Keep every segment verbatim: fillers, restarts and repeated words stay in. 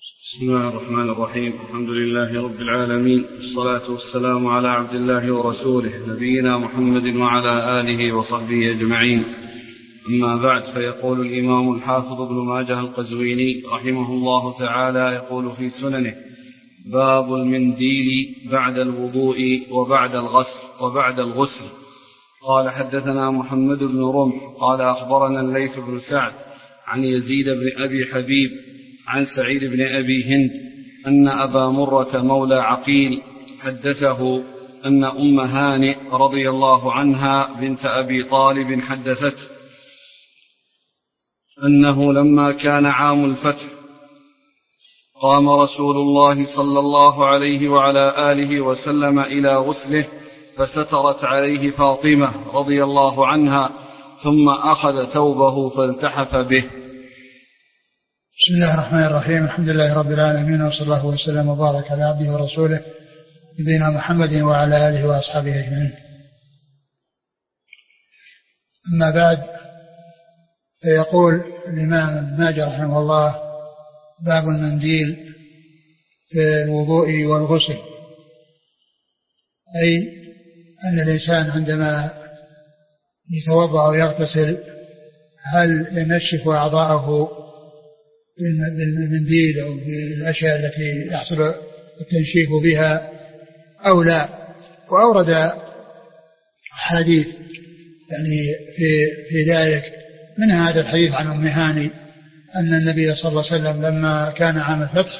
بسم الله الرحمن الرحيم. الحمد لله رب العالمين، والصلاة والسلام على عبد الله ورسوله نبينا محمد وعلى آله وصحبه أجمعين. أما بعد، فيقول الإمام الحافظ ابن ماجه القزويني رحمه الله تعالى يقول في سننه: باب المنديل بعد الوضوء وبعد الغسل وبعد الغسل. قال: حدثنا محمد بن رمح قال: أخبرنا الليث بن سعد عن يزيد بن أبي حبيب عن سعيد بن أبي هند أن أبا مرة مولى عقيل حدثه أن أم هانئ رضي الله عنها بنت أبي طالب حدثته أنه لما كان عام الفتح قام رسول الله صلى الله عليه وعلى آله وسلم إلى غسله، فسترت عليه فاطمة رضي الله عنها، ثم أخذ ثوبه فالتحف به. بسم الله الرحمن الرحيم. الحمد لله رب العالمين، وصلى الله وسلم وبارك على عبده ورسوله نبينا محمد وعلى آله وأصحابه أجمعين. أما بعد، فيقول الإمام ابن ماجه رحمه الله: باب المنديل في الوضوء والغسل، أي أن الإنسان عندما يتوضأ ويغتسل هل ينشف أعضاءه بالمنديل أو بالأشياء التي يحصل التنشيف بها أو لا. وأورد حديث يعني في في ذلك، من هذا الحديث عن أم هانئ أن النبي صلى الله عليه وسلم لما كان عام الفتح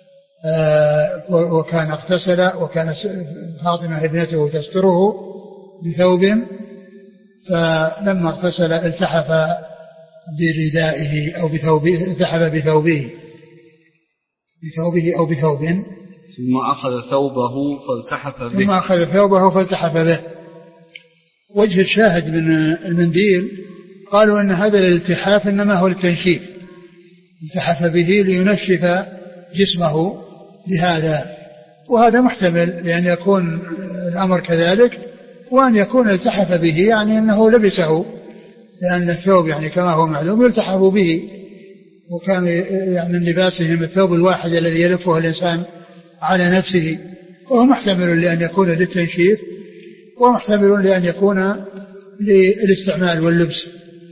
وكان اغتسل، وكان فاطمة ابنته تستره بثوب، فلما اغتسل التحف بردائه أو بثوبه، التحف بثوبه بثوبه أو بثوب، ثم أخذ ثوبه فالتحف به ثم أخذ ثوبه فالتحف به. وجه الشاهد من المنديل قالوا أن هذا الالتحاف إنما هو التنشيف، التحف به لينشف جسمه بهذا، وهذا محتمل لأن يكون الأمر كذلك، وأن يكون التحف به يعني أنه لبسه، لأن الثوب يعني كما هو معلوم يلتحف به، وكان يعني من لباسهم الثوب الواحد الذي يلفه الإنسان على نفسه، وهو محتمل لأن يكون للتنشيف، ومحتمل لأن يكون للاستعمال واللبس.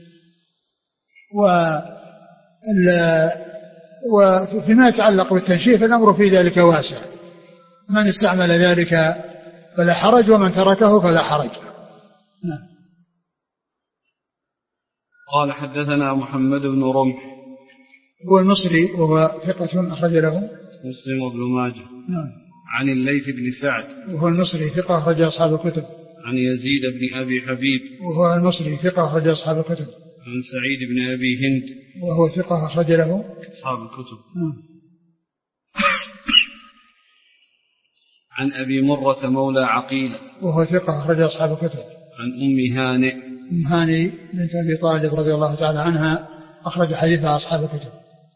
وفيما يتعلق بالتنشيف الأمر في ذلك واسع، من استعمل ذلك فلا حرج، ومن تركه فلا حرج. نعم. قال: حدثنا محمد بن رمح هو المصري وهو ثقة أخرج له مسلم وابن ماجه. نعم. عن الليث بن سعد وهو المصري ثقة أخرج أصحاب الكتب. عن يزيد بن أبي حبيب وهو المصري ثقة أخرج أصحاب الكتب. عن سعيد بن أبي هند وهو ثقة أخرج له أصحاب الكتب. نعم. عن أبي مرة مولى عقيل وهو ثقة أخرج أصحاب الكتب. عن أم هانئ أم هانئ بنت أبي طالب رضي الله تعالى عنها أخرج حديثها أصحاب الكتب.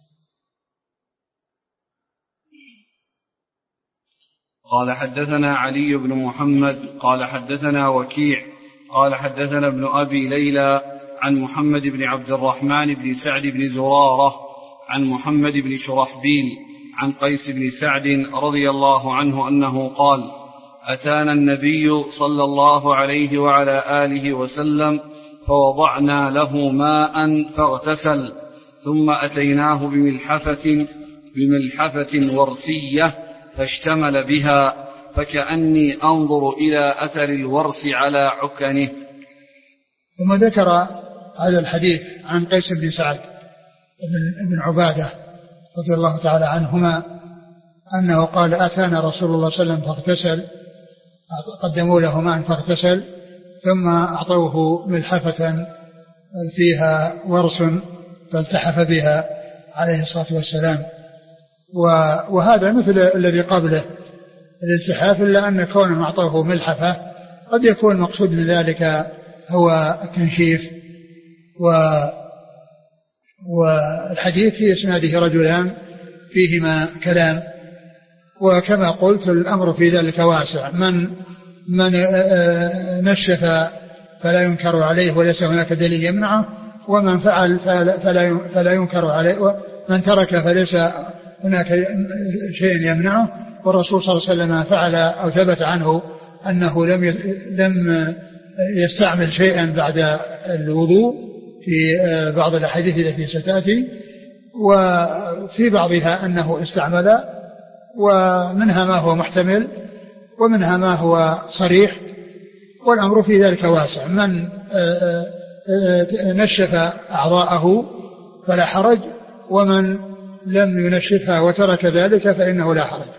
قال: حدثنا علي بن محمد قال: حدثنا وكيع قال: حدثنا ابن أبي ليلى عن محمد بن عبد الرحمن بن سعد بن زرارة عن محمد بن شرحبيل عن قيس بن سعد رضي الله عنه أنه قال: أتانا النبي صلى الله عليه وعلى آله وسلم فوضعنا له ماء فاغتسل، ثم أتيناه بملحفة, بملحفة ورسية فاشتمل بها، فكأني أنظر إلى أثر الورس على عكنه. ثم ذكر هذا الحديث عن قيس بن سعد بن عبادة رضي الله تعالى عنهما أنه قال: أتانا رسول الله صلى الله عليه وسلم فاغتسل، قدموا له ماء فاغتسل، ثم أعطوه ملحفة فيها ورس فالتحف بها عليه الصلاة والسلام. وهذا مثل الذي قبله الالتحاف، إلا أن كونه أعطوه ملحفة قد يكون مقصود من ذلك هو التنشيف. والحديث في إسناده رجلان فيهما كلام، وكما قلت الأمر في ذلك واسع، من من نشف فلا ينكر عليه وليس هناك دليل يمنعه، ومن فعل فلا فلا ينكر عليه، ومن ترك فليس هناك شيء يمنعه، والرسول صلى الله عليه وسلم فعل أو ثبت عنه أنه لم لم يستعمل شيئا بعد الوضوء في بعض الأحاديث التي ستأتي، وفي بعضها أنه استعمل، ومنها ما هو محتمل ومنها ما هو صريح، والأمر في ذلك واسع. من نشف أعضاءه فلا حرج، ومن لم ينشفها وترك ذلك فإنه لا حرج.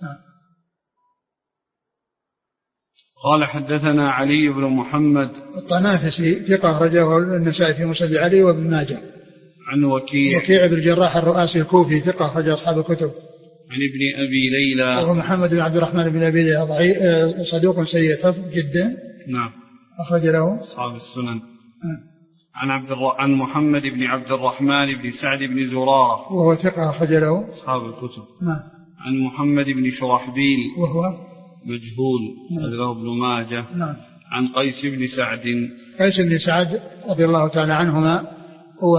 قال حدثنا علي بن محمد الطنافسي ثقة أخرجه النسائي في مسند علي وابن ماجه. عن وكيع وكيع بن الجراح الرؤاسي الكوفي ثقة أخرج أصحاب الكتب. عن ابن أبي ليلى وهو محمد بن عبد الرحمن بن أبي ليلى صدوق سيء الحفظ جدا. نعم أخرج له أصحاب السنن. عن عبد الر... عن محمد بن عبد الرحمن بن سعد بن زرارة وهو ثقة أخرج له أصحاب الكتب. نعم. عن محمد بن شرحبيل وهو مجهول أخرجه ابن ماجه. نعم. عن قيس بن سعد قيس بن سعد رضي الله تعالى عنهما هو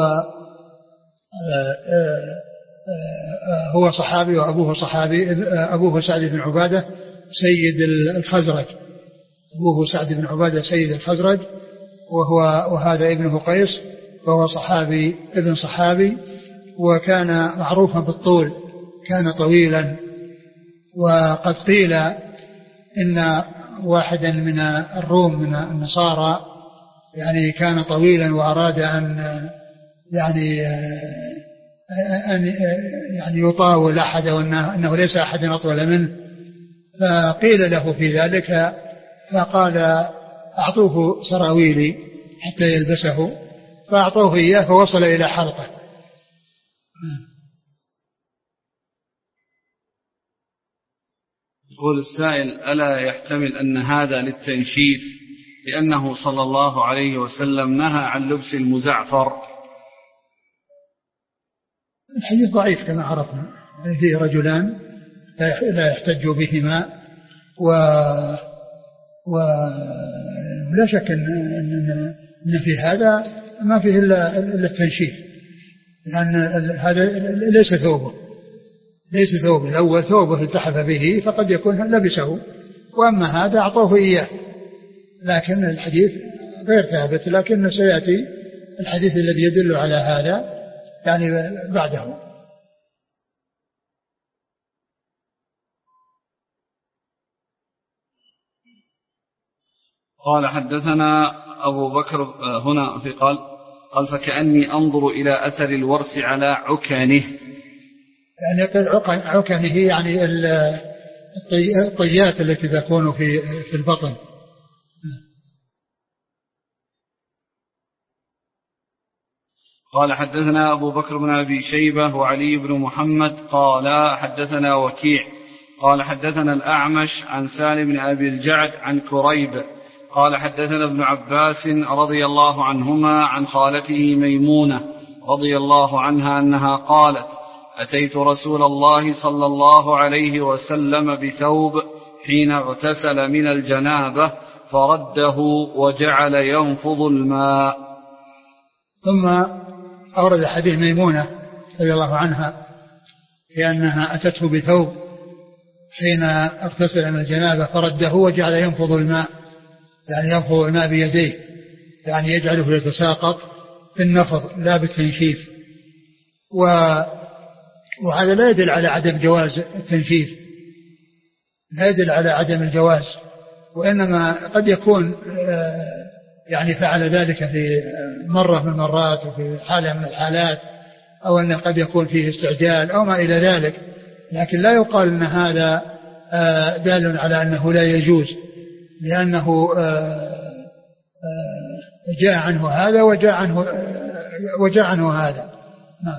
هو صحابي وأبوه صحابي. أبوه سعد بن عبادة سيد الخزرج، أبوه سعد بن عبادة سيد الخزرج، وهو وهذا ابنه قيس وهو صحابي ابن صحابي، وكان معروفا بالطول، كان طويلا. وقد قيل إن واحدا من الروم من النصارى يعني كان طويلا وأراد أن يعني أن يعني يطاول أحد، وأنه ليس أحد أطول منه، فقيل له في ذلك فقال أعطوه سراويلي حتى يلبسه، فأعطوه إياه فوصل إلى حلقه. يقول السائل: ألا يحتمل أن هذا للتنشيف لأنه صلى الله عليه وسلم نهى عن لبس المزعفر؟ الحديث ضعيف كما عرفنا، يعني فيه رجلان لا يحتج بهما، و ولا شك أن, أن في هذا ما فيه إلا التنشيف، لأن هذا ليس ثوبه ليس ثوبه الأول ثوبه التحف به فقد يكون لبسه، وأما هذا أعطوه إياه. لكن الحديث غير ثابت، لكن سيأتي الحديث الذي يدل على هذا يعني بعده. قال حدثنا أبو بكر هنا في قال قال فكأني أنظر إلى أثر الورس على عكانه، يعني عكانه يعني الطيات التي تكون في في البطن. قال حدثنا أبو بكر بن أبي شيبة وعلي بن محمد قال حدثنا وكيع قال حدثنا الأعمش عن سالم بن أبي الجعد عن كريب قال حدثنا ابن عباس رضي الله عنهما عن خالته ميمونة رضي الله عنها أنها قالت: أتيت رسول الله صلى الله عليه وسلم بثوب حين اغتسل من الجنابة فرده وجعل ينفض الماء. ثم أورد حديث ميمونة رضي الله عنها لأنها أتته بثوب حين اغتسل من الجنابة فرده وجعل ينفض الماء، يعني ينفض الماء بيديه، يعني يجعله يتساقط في النفض لا بالتنشيف. و وهذا لا يدل على عدم جواز التنشيف، لا يدل على عدم الجواز، وإنما قد يكون يعني فعل ذلك في مرة من المرات وفي حالة من الحالات، أو أنه قد يكون فيه استعجال أو ما إلى ذلك، لكن لا يقال أن هذا دال على أنه لا يجوز، لأنه جاء عنه هذا وجاء عنه وجاء عنه هذا. نعم.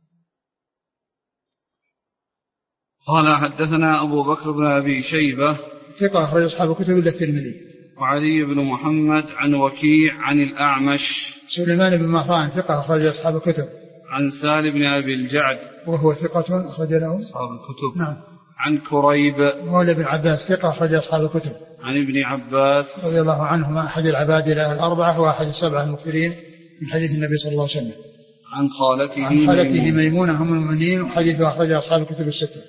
قال حدثنا أبو بكر بن أبي شيبة ثقة أخرج أصحاب الكتب إلا الترمذي، وعلي بن محمد عن وكيع عن الأعمش سليمان بن مهران ثقة أخرج أصحاب الكتب، عن سالم بن أبي الجعد وهو ثقة أخرج له أصحاب الكتب. نعم. عن كريب مولى بن عباس ثقة أخرج أصحاب الكتب، عن ابن عباس رضي الله عنهما أحد العبادلة الأربعة وأحد السبعة المكثرين من حديث النبي صلى الله عليه وسلم. عن خالته, عن خالته ميمونة أم المؤمنين، وحديث أخرج أصحاب الكتب الستة.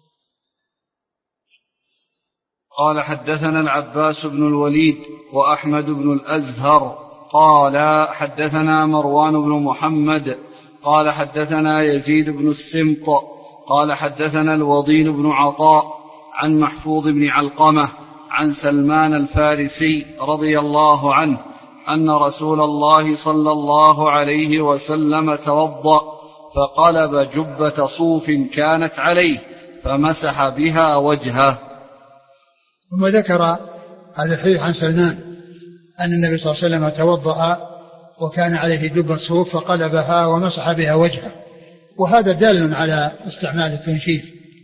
قال حدثنا العباس بن الوليد وأحمد بن الأزهر قال حدثنا مروان بن محمد قال حدثنا يزيد بن السمط قال حدثنا الوضين بن عطاء عن محفوظ بن علقمة عن سلمان الفارسي رضي الله عنه أن رسول الله صلى الله عليه وسلم توضأ فقلب جبة صوف كانت عليه فمسح بها وجهه. ثم ذكر هذا الحديث عن سلمان أن النبي صلى الله عليه وسلم توضأ وكان عليه جبة صوف فقلبها ومسح بها وجهه، وهذا دال على استعمال التنشيف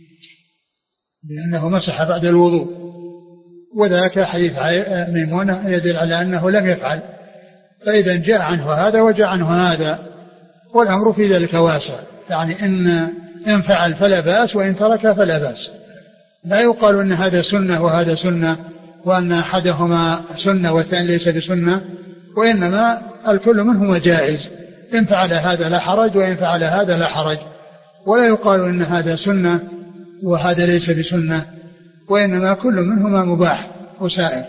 لأنه مسح بعد الوضوء، وذاك حديث ميمونة يدل على أنه لم يفعل، فإذا جاء عنه هذا وجاء عنه هذا، والأمر في ذلك واسع، يعني إن إن فعل فلا بأس وإن ترك فلا بأس. لا يقال أن هذا سنة وهذا سنة وأن أحدهما سنة والثاني ليس بسنة، وإنما الكل منهما جائز، إن فعل هذا لا حرج وإن فعل هذا لا حرج، ولا يقال أن هذا سنة وهذا ليس بسنة، وإنما كل منهما مباح وسائر.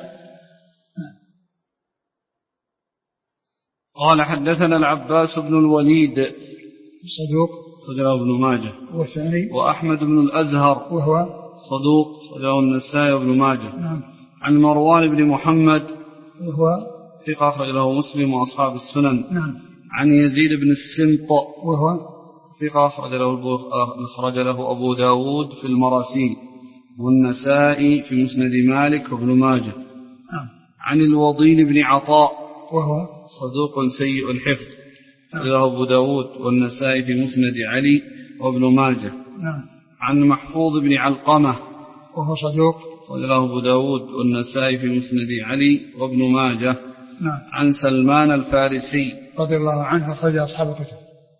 قال حدثنا العباس بن الوليد صدوق صدره ابن ماجه، والثاني وأحمد بن الأزهر وهو صدوق صدره النسائي وابن ماجه. نعم. عن مروان بن محمد وهو ثقة أخرج له مسلم وأصحاب السنن. نعم. عن يزيد بن السمط وهو ثقة أخرج له أخرج له أبو داود في المراسيل والنسائي في مسند مالك وابن ماجه. نعم. عن الوضين بن عطاء وهو صدوق سيء الحفظ أخرج له أبو داود والنسائي في مسند علي وابن ماجه. نعم. عن محفوظ بن علقمة وهو صدوق أخرج له أبو داود والنسائي في مسند علي وابن ماجه. نعم. عن سلمان الفارسي رضي الله عنه أخرج أصحاب الكتب.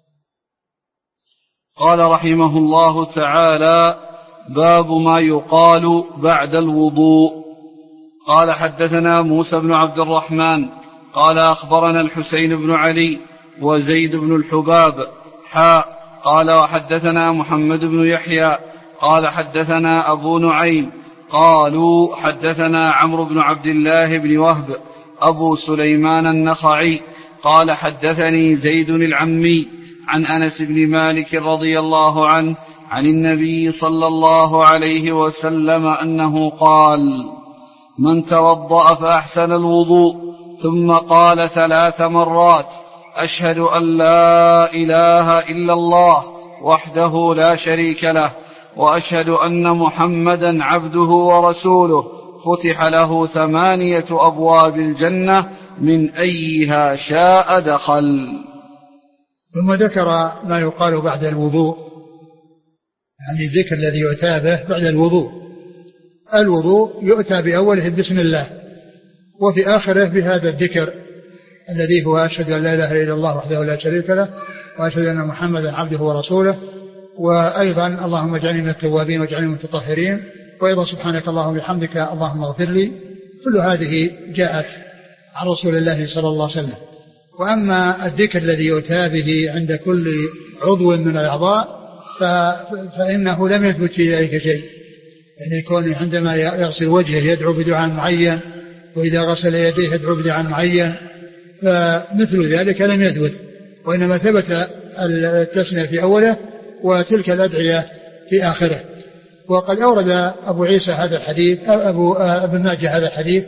قال رحمه الله تعالى: باب ما يقال بعد الوضوء. قال حدثنا موسى بن عبد الرحمن قال أخبرنا الحسين بن علي وزيد بن الحباب حاء قال وحدثنا محمد بن يحيى قال حدثنا أبو نعيم قالوا حدثنا عمرو بن عبد الله بن وهب أبو سليمان النخعي قال حدثني زيد العمي عن أنس بن مالك رضي الله عنه عن النبي صلى الله عليه وسلم أنه قال: من توضأ فأحسن الوضوء ثم قال ثلاث مرات: أشهد أن لا إله إلا الله وحده لا شريك له وأشهد أن محمدا عبده ورسوله، فتح له ثمانية أبواب الجنة من أيها شاء دخل. ثم ذكر ما يقال بعد الوضوء، يعني الذكر الذي يؤتى به بعد الوضوء. الوضوء يؤتى بأوله بسم الله، وفي آخره بهذا الذكر الذي هو أشهد أن لا إله إلا الله وحده لا شريك له وأشهد أن محمدا عبده ورسوله، وأيضا اللهم اجعلني من التوابين واجعلني من المتطهرين، وأيضا سبحانك اللهم وبحمدك اللهم اغفر لي. كل هذه جاءت عن رسول الله صلى الله عليه وسلم. وأما الذكر الذي يؤتى به عند كل عضو من الأعضاء فإنه لم يثبت في ذلك شيء، يعني يكون عندما يغسل وجهه يدعو بدعاء معين، وإذا غسل يديه يدعو بدعاء معين، فمثل ذلك لم يثبت، وإنما ثبت التسمية في أوله وتلك الأدعية في آخره. وقد أورد أبو عيسى هذا الحديث أبو ابن ماجه هذا الحديث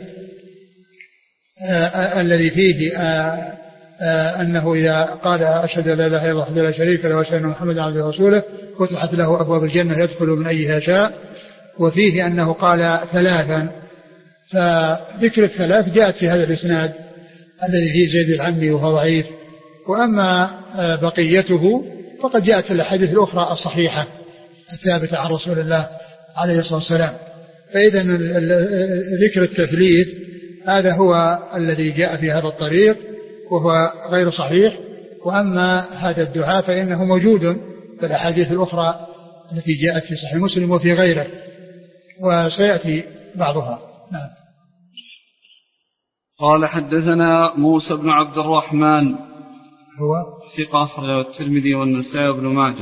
الذي فيه أنه إذا قال أشهد أن لا إله إلا الله وحده لا شريك له وأشهد أن محمدا عبده ورسوله فتحت له أبواب الجنة يدخل من أيها شاء. وفيه أنه قال ثلاثا، فذكر الثلاث جاءت في هذا الإسناد الذي فيه زيد العمي وهو ضعيف. وأما بقيته فقد جاءت في الأحاديث الأخرى الصحيحة الثابتة عن رسول الله عليه الصلاة والسلام. فإذا ذكر التثليث هذا هو الذي جاء في هذا الطريق وهو غير صحيح. وأما هذا الدعاء فإنه موجود في الأحاديث الأخرى التي جاءت في صحيح مسلم وفي غيره، وسيأتي بعضها. نعم. قال حدثنا موسى بن عبد الرحمن هو ثقة أخرجه الترمذي والنسائي وابن ماجه.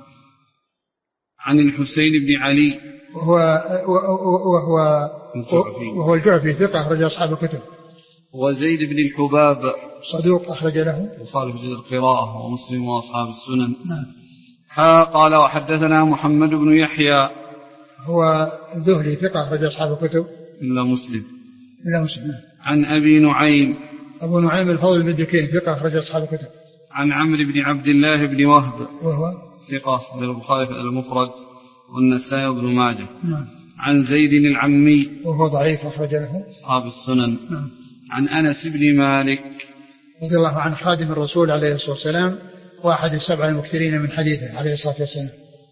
عن الحسين بن علي وهو وهو وهو الجعفي ثقة أخرج أصحاب الكتب. وزيد بن الحباب صدوق أخرج له وصالح جزء القراءة ومسلم وأصحاب السنن. نعم. ها قال وحدثنا محمد بن يحيى هو ذهلي ثقة أخرج أصحاب الكتب إلا مسلم إلا مسلم. عن أبي نعيم أبو نعيم الفضل بن دكين ثقة أخرج أصحاب الكتب. عن عمرو بن عبد الله بن وهب وهو ثقة أخرج البخاري في المفرد والنسائي وابن ماجه. نعم. عن زيد العمي وهو ضعيف أخرج له أصحاب السنن. نعم. عن أنس بن مالك رضي الله عنه خادم الرسول عليه الصلاة والسلام واحد السبع المكثرين من حديثه عليه الصلاة والسلام.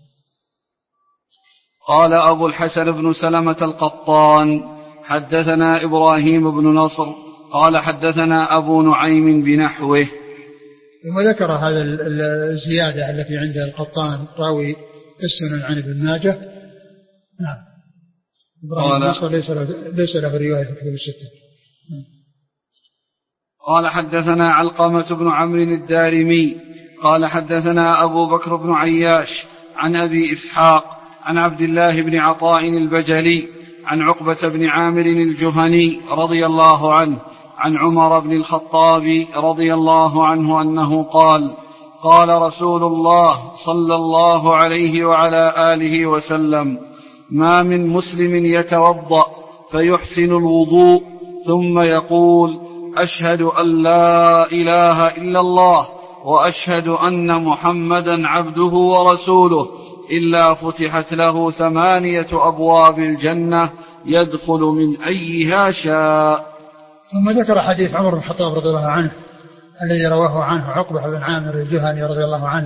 قال أبو الحسن بن سلمة القطان حدثنا إبراهيم بن نصر قال حدثنا أبو نعيم بنحوه. ثم ذكر هذا الزيادة التي عند القطان راوي السنن عن ابن ماجه. نعم. إبراهيم بن نصر ليس له ليس له رواية في كتب الستة. قال حدثنا علقمة بن عمرو الدارمي قال حدثنا أبو بكر بن عياش عن أبي إسحاق عن عبد الله بن عطاء البجلي عن عقبة بن عامر الجهني رضي الله عنه عن عمر بن الخطاب رضي الله عنه أنه قال قال رسول الله صلى الله عليه وعلى آله وسلم ما من مسلم يتوضأ فيحسن الوضوء ثم يقول أشهد أن لا إله إلا الله وأشهد أن محمدا عبده ورسوله إلا فتحت له ثمانية أبواب الجنة يدخل من أيها شاء. ثم ذكر حديث عمر بن الخطاب رضي الله عنه الذي رواه عنه عقبة بن عامر الجهني رضي الله عنه،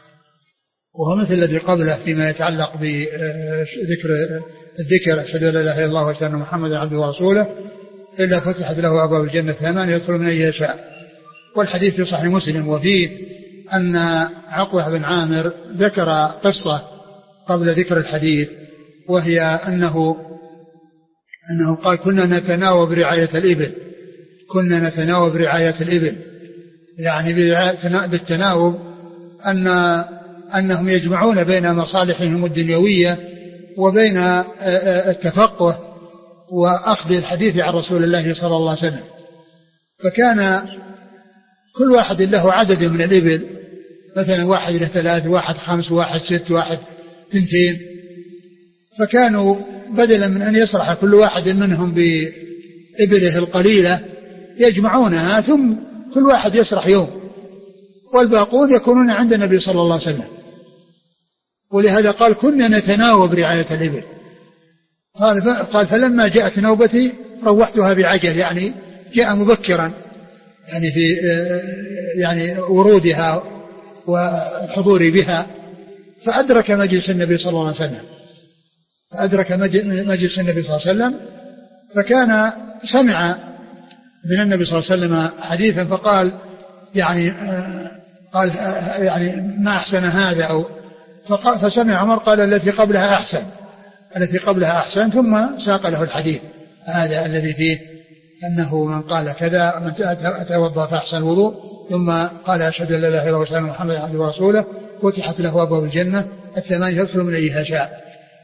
وهو مثل الذي قبله فيما يتعلق بذكر الذكر أشهد أن لا إله إلا الله وأشهد أن محمدا عبده ورسوله إلا فتحت له أبواب الجنة ثمانية يدخل من أيها شاء. والحديث في صحيح مسلم وفيه أن عقبة بن عامر ذكر قصة قبل ذكر الحديث، وهي أنه أنه قال كنا نتناوب رعاية الإبل كنا نتناوب رعاية الإبل يعني بالتناوب أن أنهم يجمعون بين مصالحهم الدنيوية وبين التفقه وأخذ الحديث عن رسول الله صلى الله عليه وسلم. فكان كل واحد له عدد من الإبل، مثلا واحد له ثلاث واحد خمس واحد ست واحد اثنتين، فكانوا بدلا من أن يسرح كل واحد منهم بإبله القليلة يجمعونها ثم كل واحد يسرح يوم والباقون يكونون عند النبي صلى الله عليه وسلم. ولهذا قال كنا نتناوب رعاية الإبل. قال, قال فلما جاءت نوبتي روحتها بعجل، يعني جاء مبكرا يعني في يعني ورودها والحضور بها، فأدرك مجلس النبي صلى الله عليه وسلم فأدرك مجلس النبي صلى الله عليه وسلم فكان سمع من النبي صلى الله عليه وسلم حديثا فقال يعني قال يعني ما أحسن هذا أو فسمع عمر قال التي قبلها أحسن التي قبلها أحسن ثم ساق له الحديث هذا الذي فيه أنه من قال كذا من أتوضأ فأحسن الوضوء ثم قال أشهد أن لا إله إلا الله وأشهد أن محمدا عبده ورسوله فتحت له أبواب الجنة الثمانية يدخل من أيها شاء.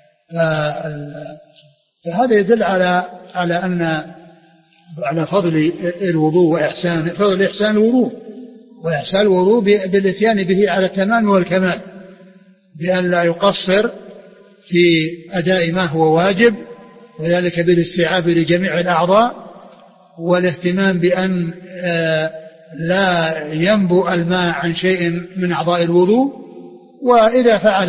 فهذا يدل على على أن على فضل الوضوء وإحسان فضل إحسان الوضوء وإحسان الوضوء بالاتيان به على التمام والكمال، بأن لا يقصر في أداء ما هو واجب، وذلك بالاستيعاب لجميع الأعضاء والاهتمام بأن لا ينبو الماء عن شيء من أعضاء الوضوء، وإذا فعل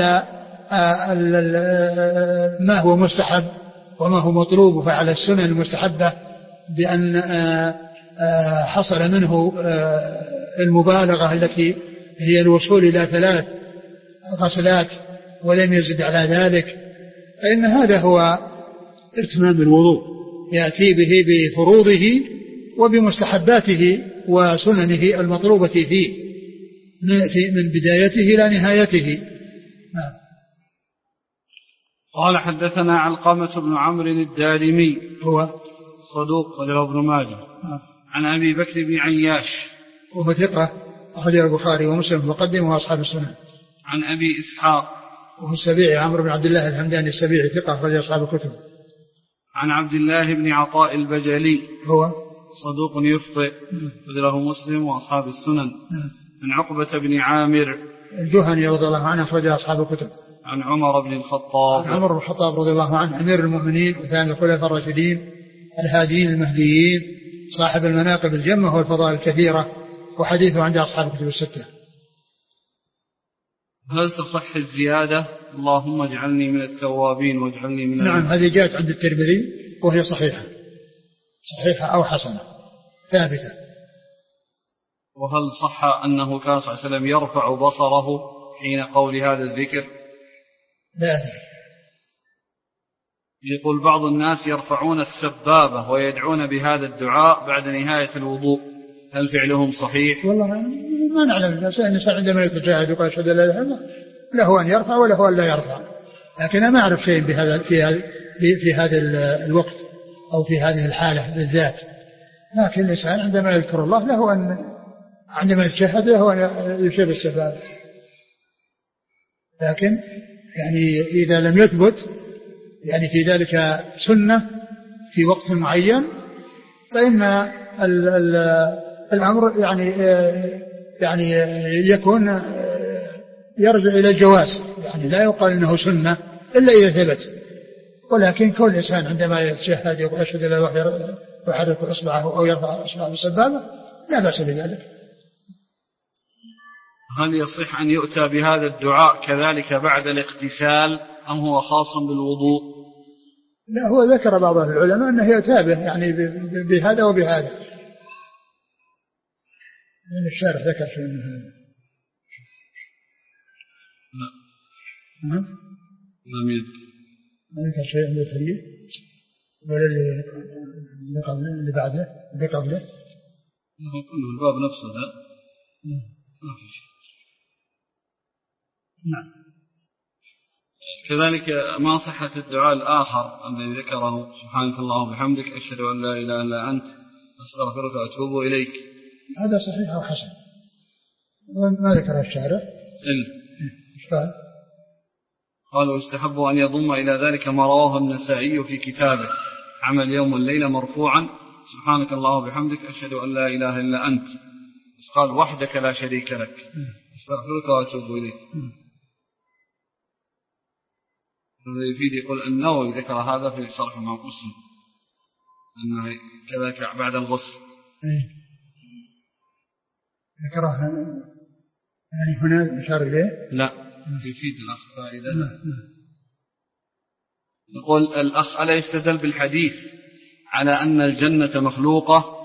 ما هو مستحب وما هو مطلوب وفعل السنن المستحبة بأن حصل منه المبالغة التي هي الوصول إلى ثلاث غسلات ولم يزد على ذلك، فإن هذا هو إتمام الوضوء، يأتي به بفروضه وبمستحباته وسننه المطلوبة فيه من بدايته إلى نهايته. نعم. قال حدثنا علقمة بن عمرو الدارمي هو صدوق له ابن ماجه نعم. عن أبي بكر بن عياش وهو ثقة أخرجه البخاري ومسلم وقدمه أصحاب السنن. عن أبي إسحاق وهو السبيعي عمرو بن عبد الله الحمداني السبيعي ثقة أخرج أصحاب الكتب. عن عبد الله بن عطاء البجلي هو صدوق يخطئ أخرجه مسلم وأصحاب السنن. عن عقبة بن عامر الجهني رضي الله عنه أخرج أصحاب الكتب. عن عمر بن الخطاب عن عمر بن الخطاب رضي الله عنه أمير المؤمنين وثاني الخلفاء الراشدين الهاديين المهديين صاحب المناقب الجمة والفضائل الكثيرة وحديثه عند أصحاب الكتب الستة. هل تصح الزيادة اللهم اجعلني من التوابين واجعلني من نعم هذه جاءت عند الترمذي وهي صحيحة صحيحة أو حسنة ثابتة. وهل صح أنه كان صلى الله عليه وسلم يرفع بصره حين قول هذا الذكر؟ لا أدري. يقول بعض الناس يرفعون السبابة ويدعون بهذا الدعاء بعد نهاية الوضوء، هل فعلهم صحيح؟ والله ما نعلم. الإنسان عندما يتجاهد وقال أشهد أن لا إله إلا الله له أن يرفع وله أن لا يرفع، لكن أنا ما أعرف شيء بهذا في هذا في هذا الوقت أو في هذه الحالة بالذات. لكن الإنسان عندما يذكر الله له أن عندما يتشهد له أن يشير السبابة، لكن يعني إذا لم يثبت يعني في ذلك سنة في وقت معين فإن ال ال الأمر يعني يعني يكون يرجع إلى الجواز، يعني لا يقال إنه سنة إلا إذا ثبت. ولكن كل إنسان عندما يتشهد يقول أشهد أن لا إله إلا الله ويحرك إصبعه أو يرفع إصبعه بالسبابة لا بأس بذلك. هل يصح أن يؤتى بهذا الدعاء كذلك بعد الاغتسال أم هو خاص بالوضوء؟ لا هو ذكر بعض العلماء أنه يتابه يعني بهذا وبهذا، يعني الشارح ذكر شيء من هذا. لا نعم لم يذكر ما ذكر شيء عند الحديث ولا اللي قبله اللي بعده اللي قبله هو كله الباب نفسه لا ما في شيء. نعم. كذلك ما صحة الدعاء الآخر الذي ذكره سبحانك اللهم وبحمدك أشهد أن لا إله إلا أنت أستغفرك وأتوب إليك؟ هذا صحيح وحسن ما ذكر الشارع إلا إيش قال؟ قالوا يستحب أن يضم إلى ذلك ما رواه النسائي في كتابه عمل يوم الليلة مرفوعا سبحانك اللهم وبحمدك أشهد أن لا إله إلا أنت، قال وحدك لا شريك لك أستغفرك وأتوب إليك. الذي يفيد يقول النووي ذكر هذا في شرح مع مسلم أنه كذلك بعد الغسل ذكره يعني هنا إشار إليه؟ لا يفيد الأخ فائدة. يقول الأخ ألا يستدل بالحديث على أن الجنة مخلوقة؟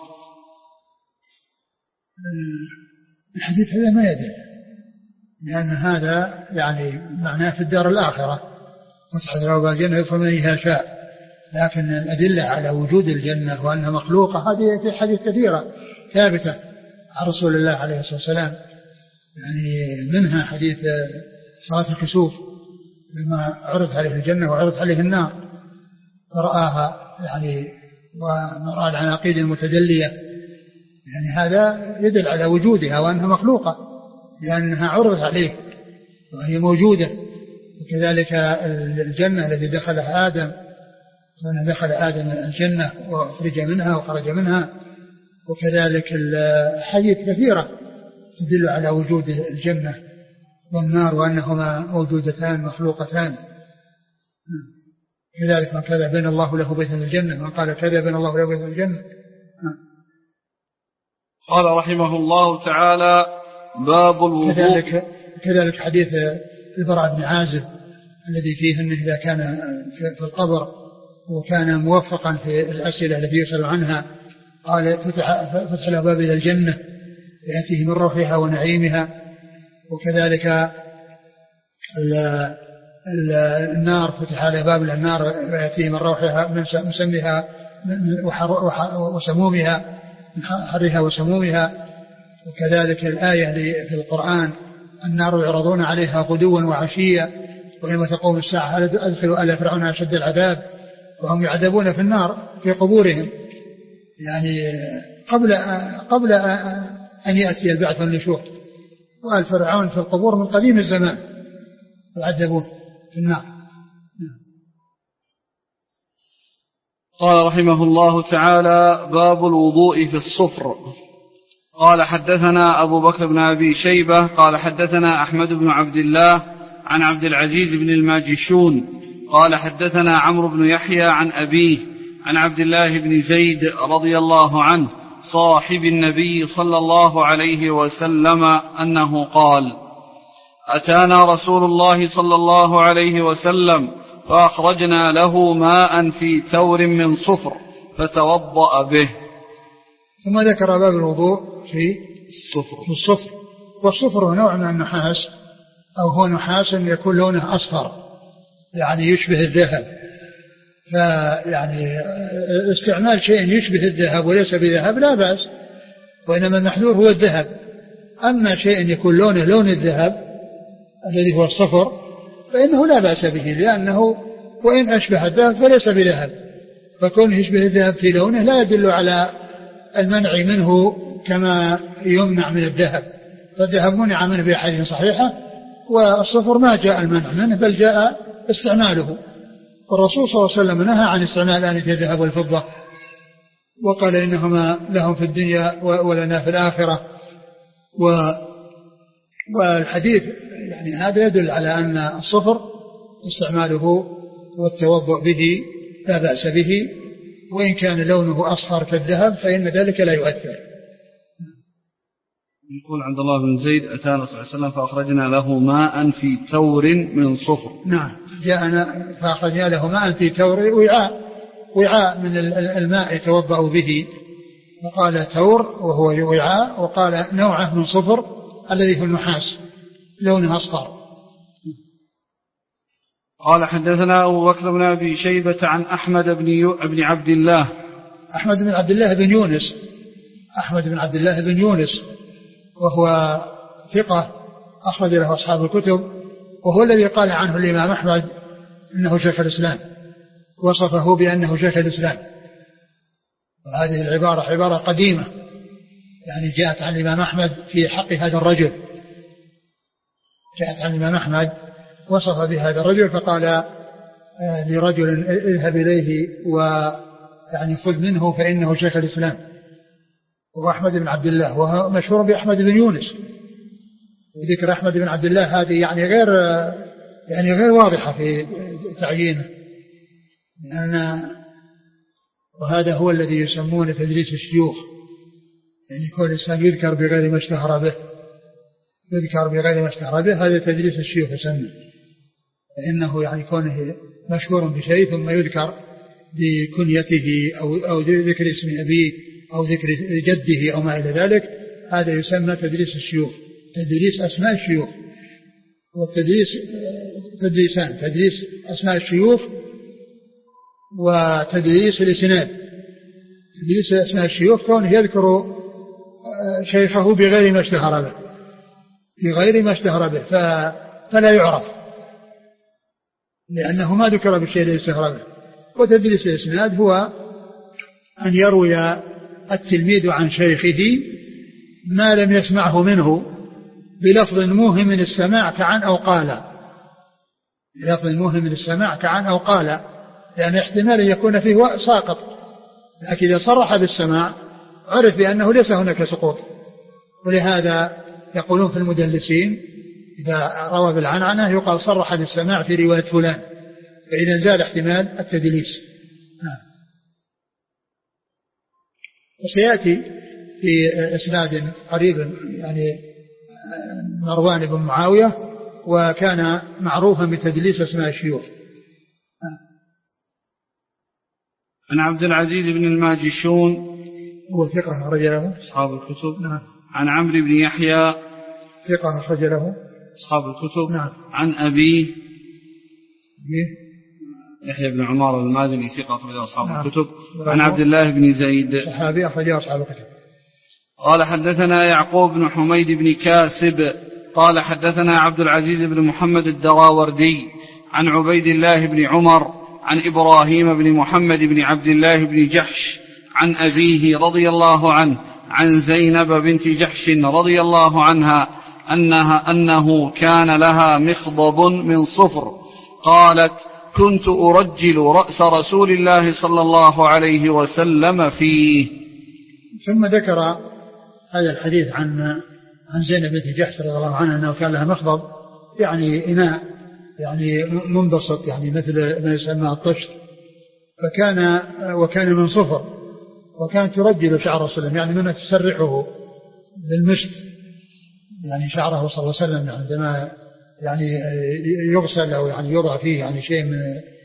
الحديث هذا ما يدل، لأن هذا يعني معناه في الدار الآخرة فتحت له باب الجنة يدخل من أيها شاء، لكن الأدلة على وجود الجنة وأنها مخلوقة هذه في حديث كثيرة ثابتة عن رسول الله عليه الصلاة والسلام، يعني منها حديث صلاة الكسوف لما عرض عليه الجنة وعرض عليه النار فرآها يعني ورأى العناقيد المتدلية، يعني هذا يدل على وجودها وأنها مخلوقة لأنها عرضت عليه وهي موجودة. وكذلك الجنة التي دخلها آدم لأنه دخل آدم الجنة وخرج منها وخرج منها، وكذلك الحديث كثيرة تدل على وجود الجنة والنار وأنهما موجودتان مخلوقتان. كذلك من كذا بين الله له بيتا في الجنة من قال كذا بين الله له بيتا في الجنة. قال رحمه الله تعالى باب الوضوء. كذلك, كذلك حديث البراء بن عازب الذي فيه أنه إذا كان في القبر وكان موفقا في الأسئلة التي يسأل عنها قال فتح له باب إلى الجنة يأتيه من روحها ونعيمها. وكذلك ال ال النار فتح له باب إلى النار يأتيه من روحها من مسمها وسمومها من حرها وسمومها. وكذلك الآية في القرآن النار يعرضون عليها غدوا وعشيا ويوم تقوم الساعة هل أدخلوا آل فرعون أشد العذاب وهم يعذبون في النار في قبورهم، يعني قبل قبل أن يأتي البعث والنشور. وآل فرعون في القبور من قديم الزمان يعذبون في النار. قال رحمه الله تعالى: باب الوضوء في الصفر. قال حدثنا أبو بكر بن أبي شيبة قال حدثنا أحمد بن عبد الله عن عبد العزيز بن الماجشون قال حدثنا عمرو بن يحيى عن أبيه عن عبد الله بن زيد رضي الله عنه صاحب النبي صلى الله عليه وسلم أنه قال: أتانا رسول الله صلى الله عليه وسلم فأخرجنا له ماء في تور من صفر فتوضأ به. ثم ذكر باب الوضوء في الصفر. في الصفر. والصفر هو نوع من النحاس، أو هو نحاس يكون لونه أصفر يعني يشبه الذهب. فيعني استعمال شيء يشبه الذهب وليس بذهب لا بأس، وإنما المحذور هو الذهب. أما شيء يكون لونه لون الذهب الذي هو الصفر فإنه لا بأس به، لأنه وإن أشبه الذهب فليس بذهب، فكونه يشبه الذهب في لونه لا يدل على المنع منه كما يمنع من الذهب. فالذهب منع منه في أحاديث صحيحة، والصفر ما جاء المنع منه بل جاء استعماله. والرسول صلى الله عليه وسلم نهى عن استعمال آنية الذهب والفضة، وقال إنهما لهم في الدنيا ولنا في الآخرة. والحديث يعني هذا يدل على أن الصفر استعماله والتوضؤ به لا بأس به، وإن كان لونه أصفر كالذهب فإن ذلك لا يؤثر. يقول عبد الله بن زيد: أتانا صلى الله عليه وسلم فأخرجنا له ماء في تور من صفر. نعم، جاءنا فأخرجنا له ماء في تور، وعاء وعاء من الماء يتوضأ به، وقال تور وهو وعاء، وقال نوعه من صفر الذي هو النحاس لونه أصفر. قال حدثنا أبو بكر بن أبي شيبة عن أحمد بن, يو... بن عبد الله أحمد بن عبد الله بن يونس أحمد بن عبد الله بن يونس وهو ثقة أخرج له أصحاب الكتب، وهو الذي قال عنه الإمام أحمد إنه شيخ الإسلام، وصفه بأنه شيخ الإسلام. وهذه العبارة عبارة قديمة يعني جاءت عن الإمام أحمد في حق هذا الرجل، جاءت عن الإمام أحمد وصف بهذا الرجل فقال لرجل اذهب إليه ويعني خذ منه فإنه شيخ الإسلام، وهو أحمد بن عبد الله، وهو مشهور بأحمد بن يونس. وذكر أحمد بن عبد الله هذه يعني غير يعني غير واضحة في تعيينه، لأن وهذا هو الذي يسمونه تدريس الشيوخ، يعني يكون الإنسان يذكر بغير ما اشتهر به يذكر بغير ما اشتهر به هذا تدريس الشيوخ يسمى، فإنه يعني كونه مشهور بشيء ثم يذكر بكنيته أو, أو ذكر اسم أبيه أو ذكر جده أو ما إلى ذلك، هذا يسمى تدريس الشيوخ، تدريس أسماء الشيوخ. والتدريس تدريسان: تدريس أسماء الشيوخ وتدريس الإسناد. تدريس أسماء الشيوخ كونه يذكر شيخه بغير ما اشتهر به بغير ما اشتهر به فلا يعرف لأنه ما ذكر بالشيء الذي اشتهر به. وتدريس الإسناد هو أن يروي التلميذ عن شيخه ما لم يسمعه منه بلفظ موهم من السماع كعن أو قال بلفظ موهم من السماع كعن أو قال، لأن احتمال يكون فيه ساقط، لكن إذا صرح بالسماع عرف بأنه ليس هناك سقوط. ولهذا يقولون في المدلسين إذا روى بالعنعنة يقال صرح بالسماع في رواية فلان، فإذا زال احتمال التدليس. نعم. وسيأتي في إسناد قريب يعني مروان بن معاوية، وكان معروفا بتدليس اسماء الشيوخ. عن عبد العزيز بن الماجشون هو ثقة أخرج له أصحاب الكتب. نعم. عن عمرو بن يحيى ثقة أخرج له أصحاب الكتب. نعم. عن أبيه بيه. يحيى بن عمار المازني ثقة أخرج له أصحاب نعم. الكتب. عن عبد الله بن زيد صحابي أخرج له أصحاب الكتب. قال حدثنا يعقوب بن حميد بن كاسب قال حدثنا عبد العزيز بن محمد الدراوردي عن عبيد الله بن عمر عن إبراهيم بن محمد بن عبد الله بن جحش عن أبيه رضي الله عنه عن زينب بنت جحش رضي الله عنها أنها أنه كان لها مخضب من صفر. قالت: كنت أرجل رأس رسول الله صلى الله عليه وسلم فيه. ثم ذكر هذا الحديث عن عن زينب بنت جحش رضي الله عنها أنه كان لها مخضب، يعني إناء يعني منبسط، يعني مثل ما يسمى الطشت، فكان وكان من صفر، وكانت ترجل شعر رسول الله، يعني منها تسرحه بالمشط، يعني شعره صلى الله عليه وسلم عندما يعني يغسل أو يعني يوضع فيه يعني شيء من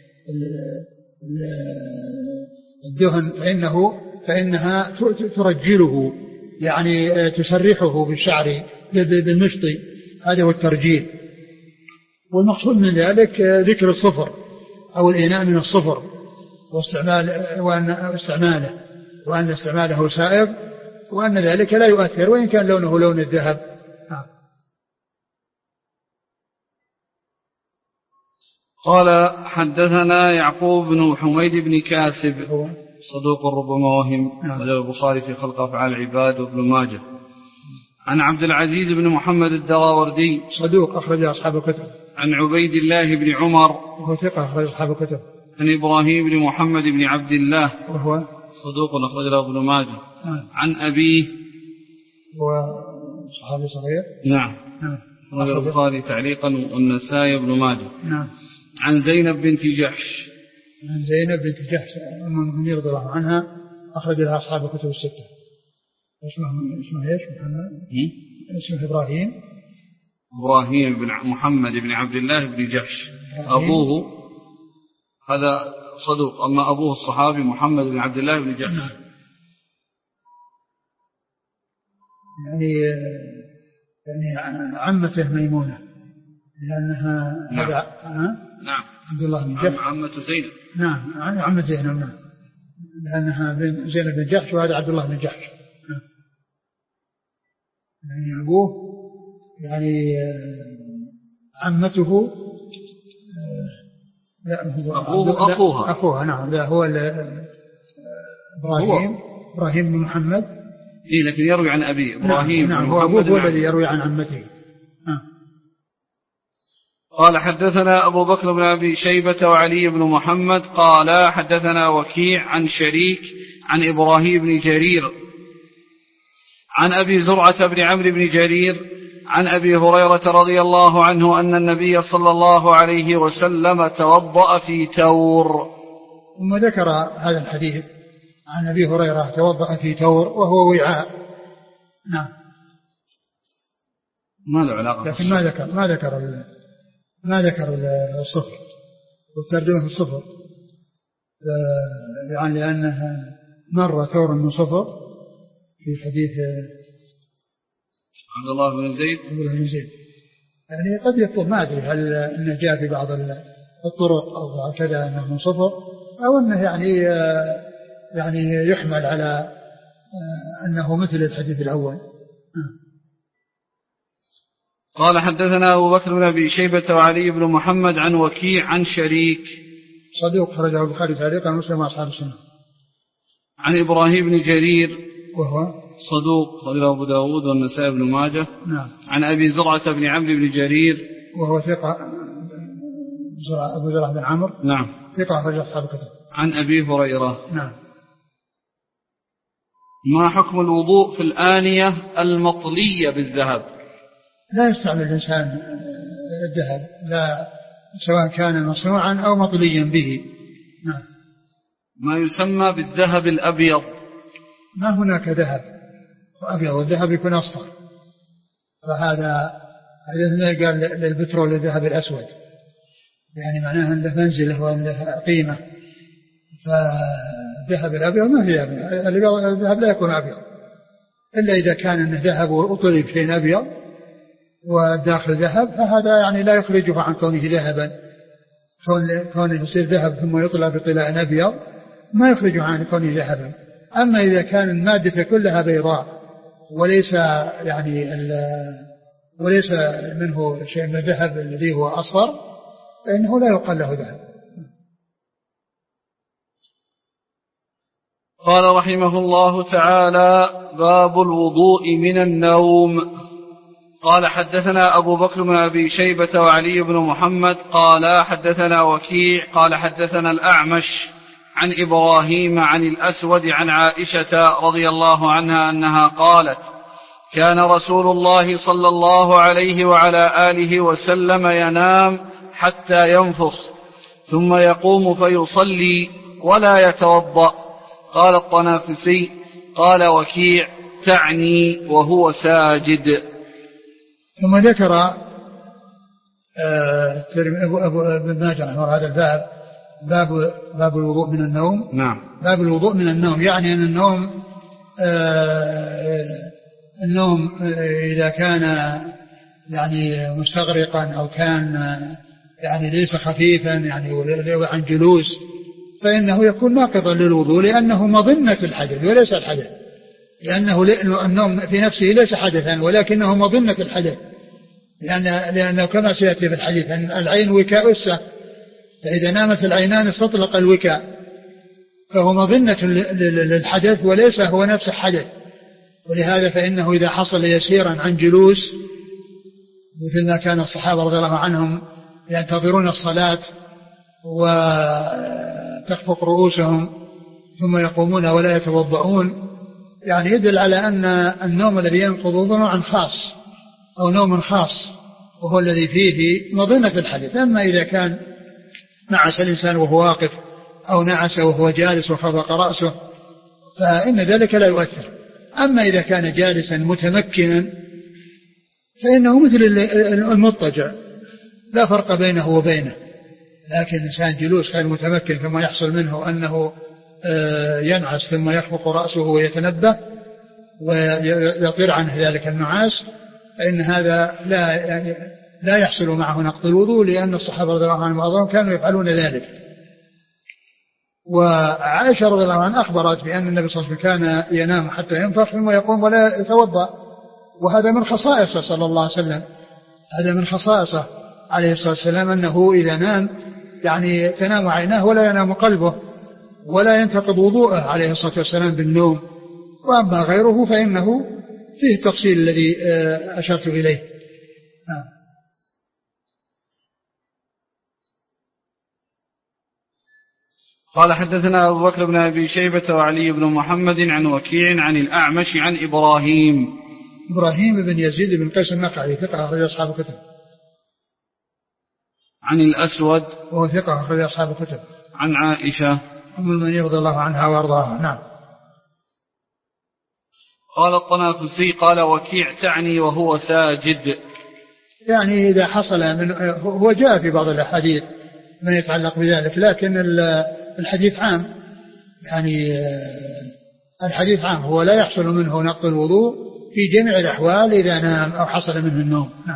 الدهن فإنه فإنها ترجله، يعني تسرحه بالشعر بالمشط، هذا هو الترجيل. والمقصود من ذلك ذكر الصفر أو الإناء من الصفر واستعمال وأن استعماله وأن استعماله سائغ، وأن ذلك لا يؤثر وإن كان لونه لون الذهب. قال: حدثنا يعقوب بن حميد بن كاسب صدوق ربما وهم، وله البخاري في خلق أفعال العباد وابن ماجه. عن عبد العزيز بن محمد الدراوردي صدوق أخرج أصحاب الكتب. عن عبيد الله بن عمر وهو ثقة أخرج أصحاب الكتب. عن إبراهيم بن محمد بن عبد الله وهو صدوق أخرج له ابن ماجه. عن أبيه هو صحابي صغير. نعم أخرج البخاري تعليقا والنسائي بن ماجه. نعم. عن زينب بنت جحش عن زينب بنت جحش أم المؤمنين رضي الله عنها أخرج لها أصحاب الكتب الستة. اسمه اسمه ايش محمد؟ اسمه إبراهيم إبراهيم بن محمد بن عبد الله بن جحش. أبوه هذا صدوق، أما أبوه الصحابي محمد بن عبد الله بن جحش. يعني يعني عمته ميمونة لأنها نعم. هذا نعم عبد الله بن جحش عمة زينب. نعم عمة زينب نعم، لأنها زينب بن جحش وهذا عبد الله بن جحش. يعني أبوه يعني عمته لا أبوه أخوها أخوها نعم لا هو إبراهيم إبراهيم بن محمد. إيه لكن يروي عن أبيه إبراهيم. نعم, نعم هو أبوه هو الذي يروي عن عمته. آه. قال: حدثنا أبو بكر بن أبي شيبة وعلي بن محمد قال: حدثنا وكيع عن شريك عن إبراهيم بن جرير عن أبي زرعة بن عمرو بن جرير عن أبي هريرة رضي الله عنه أن النبي صلى الله عليه وسلم توضأ في تور. ثم ذكر هذا الحديث عن أبي هريرة توضأ في تور وهو وعاء. نعم. ما له علاقة، لكن ما ذكر ما ذكر ما ذكر الصفر والترجمة في الصفر، يعني لأنها مر ثور من صفر في حديث عبد الله بن زيد عبد الله بن زيد. يعني قد يكون ما أدري هل إنه جاء في بعض الطرق أو كذا أنه من صفر، أو أنه يعني يعني يحمل على أنه مثل الحديث الأول. قال: حدثنا أبو بكر بن أبي شيبة وعلي بن محمد عن وكيع عن شريك صدوق خرجه البخاري تعليقا ومسلم وأصحاب السنة. عن إبراهيم بن جرير وهو صدوق خرجه أبو داود والنسائي بن ماجه. نعم. عن أبي زرعة بن عمرو بن جرير وهو ثقة زرع أبو زرعة بن عمرو. نعم ثقة خرج أصحاب الكتب. عن أبي هريرة. نعم. ما حكم الوضوء في الآنية المطلية بالذهب؟ لا يستعمل الإنسان الذهب لا سواء كان مصنوعا أو مطليا به. نعم. ما يسمى بالذهب الأبيض؟ ما هناك ذهب أبيض، الذهب يكون أصفر، فهذا هذا قال للبترول الذهب الأسود، يعني معناها أنه منزله وأنه قيمة. فالذهب الأبيض ما في أبيض، الذهب لا يكون أبيض إلا إذا كان أنه ذهب وأطلب شيء أبيض والداخل ذهب، فهذا يعني لا يخرجه عن كونه ذهبا. كونه يصير ذهب ثم يطلع بطلاء أبيض ما يخرجه عن كونه ذهبا. أما إذا كان المادة كلها بيضاء وليس يعني وليس منه شيء من الذهب الذي هو أصفر فإنه لا يقال له ذهب. قال رحمه الله تعالى: باب الوضوء من النوم. قال حدثنا أبو بكر بن أبي شيبة وعلي بن محمد قال حدثنا وكيع قال حدثنا الأعمش عن إبراهيم عن الأسود عن عائشة رضي الله عنها أنها قالت كان رسول الله صلى الله عليه وعلى آله وسلم ينام حتى ينفخ ثم يقوم فيصلي ولا يتوضأ. قال الطنافسي قال وكيع تعني وهو ساجد. ثم ذكر ابن ماجه رحمه هذا الباب باب باب الوضوء من النوم. نعم. باب الوضوء من النوم يعني أن النوم النوم إذا كان يعني مستغرقا أو كان يعني ليس خفيفا يعني عن جلوس فإنه يكون ناقضا للوضوء لأنه مظنة الحدث وليس الحدث، لأنه النوم في نفسه ليس حدثا ولكنه مظنة الحدث، لأن لأنه كما سيأتي في الحديث أن العين وكاء السه، فإذا نامت العينان استطلق الوكاء، فهو مظنة للحدث وليس هو نفس الحدث. ولهذا فإنه إذا حصل يسيرا عن جلوس مثل ما كان الصحابة رضي الله عنهم ينتظرون الصلاة وتخفق رؤوسهم ثم يقومون ولا يتوضؤون، يعني يدل على أن النوم الذي ينقض نوع خاص أو نوم خاص وهو الذي فيه مظنة الحدث. أما إذا كان نعس الإنسان وهو واقف أو نعس وهو جالس وخفق رأسه فإن ذلك لا يؤثر. أما إذا كان جالسا متمكنا فإنه مثل المضطجع لا فرق بينه وبينه، لكن الإنسان جلوس غير متمكن ثم يحصل منه أنه ينعس ثم يخفق رأسه ويتنبه ويطير عنه ذلك النعاس فإن هذا لا يعني لا يحصل معه نقض الوضوء، لأن الصحابة رضي الله عنهم وأرضاهم كانوا يفعلون ذلك. وعائشة رضي الله عنها أخبرت بأن النبي صلى الله عليه وسلم كان ينام حتى ينفخ ثم يقوم ولا يتوضأ، وهذا من خصائصه صلى الله عليه وسلم، هذا من خصائصه عليه الصلاة والسلام أنه إذا نام يعني تنام عيناه ولا ينام قلبه ولا ينتقض وضوءه عليه الصلاة والسلام بالنوم. وأما غيره فإنه فيه التفصيل الذي أشرت إليه. آه. قال حدثنا أبو بكر بن أبي شيبة وعلي بن محمد عن وكيع عن الأعمش عن إبراهيم إبراهيم بن يزيد بن قيس النخعي ثقة أخرج أصحاب الكتب. عن الأسود وهو ثقة أخرج أصحاب الكتب. عن عائشة أم المؤمنين رضي الله عنها وأرضاها. نعم. قال الطنافسي قال وكيع تعني وهو ساجد، يعني إذا حصل من هو جاء في بعض الأحاديث ما يتعلق بذلك، لكن الحديث عام، يعني الحديث عام هو لا يحصل منه نقض الوضوء في جميع الأحوال إذا نام أو حصل منه النوم. نعم.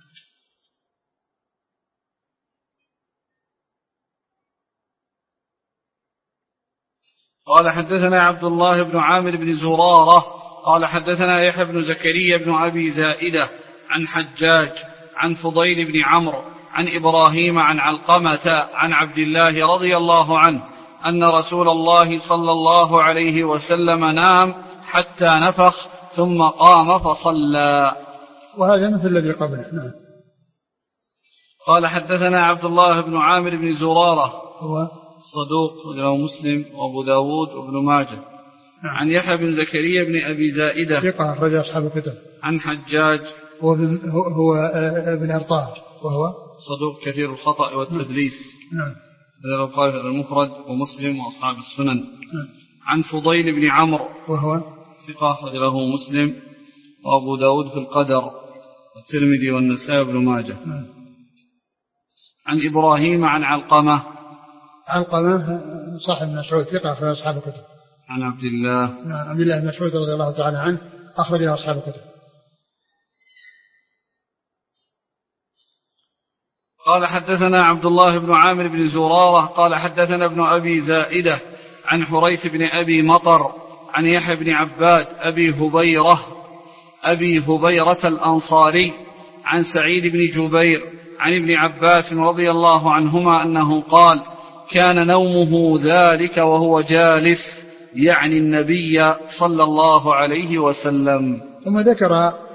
قال حدثنا عبد الله بن عامر بن زرارة قال حدثنا يحيى بن زكريا بن أبي زائدة عن حجاج عن فضيل بن عمرو عن إبراهيم عن علقمة عن عبد الله رضي الله عنه أن رسول الله صلى الله عليه وسلم نام حتى نفخ ثم قام فصلى. وهذا مثل الذي قبله. نعم. قال حدثنا عبد الله بن عامر بن زرارة هو صدوق له مسلم وأبو داود وابن ماجه. نعم. عن يحيى بن زكريا بن أبي زائدة ثقة أخرج أصحاب الكتب. عن حجاج هو ابن, هو ابن أرطاه وهو صدوق كثير الخطأ والتدليس. نعم. هذا لو قال المفرد ومسلم وأصحاب السنن. نعم. عن فضيل بن عمرو وهو ثقة أخرج له مسلم وأبو داود في القدر والترمذي والنسائي وابن ماجه. نعم. عن إبراهيم عن علقمة علقمة صاحب مسعود ثقة أخرج أصحاب الكتب. عن عبد الله نعم عبد الله بن مسعود رضي الله تعالى عنه أخرج له أصحاب الكتب. قال حدثنا عبد الله بن عامر بن زرارة قال حدثنا ابن أبي زائدة عن حريث بن أبي مطر عن يحيى بن عباد أبي هبيرة أبي هبيرة الأنصاري عن سعيد بن جبير عن ابن عباس رضي الله عنهما أنه قال كان نومه ذلك وهو جالس، يعني النبي صلى الله عليه وسلم. ثم ذكر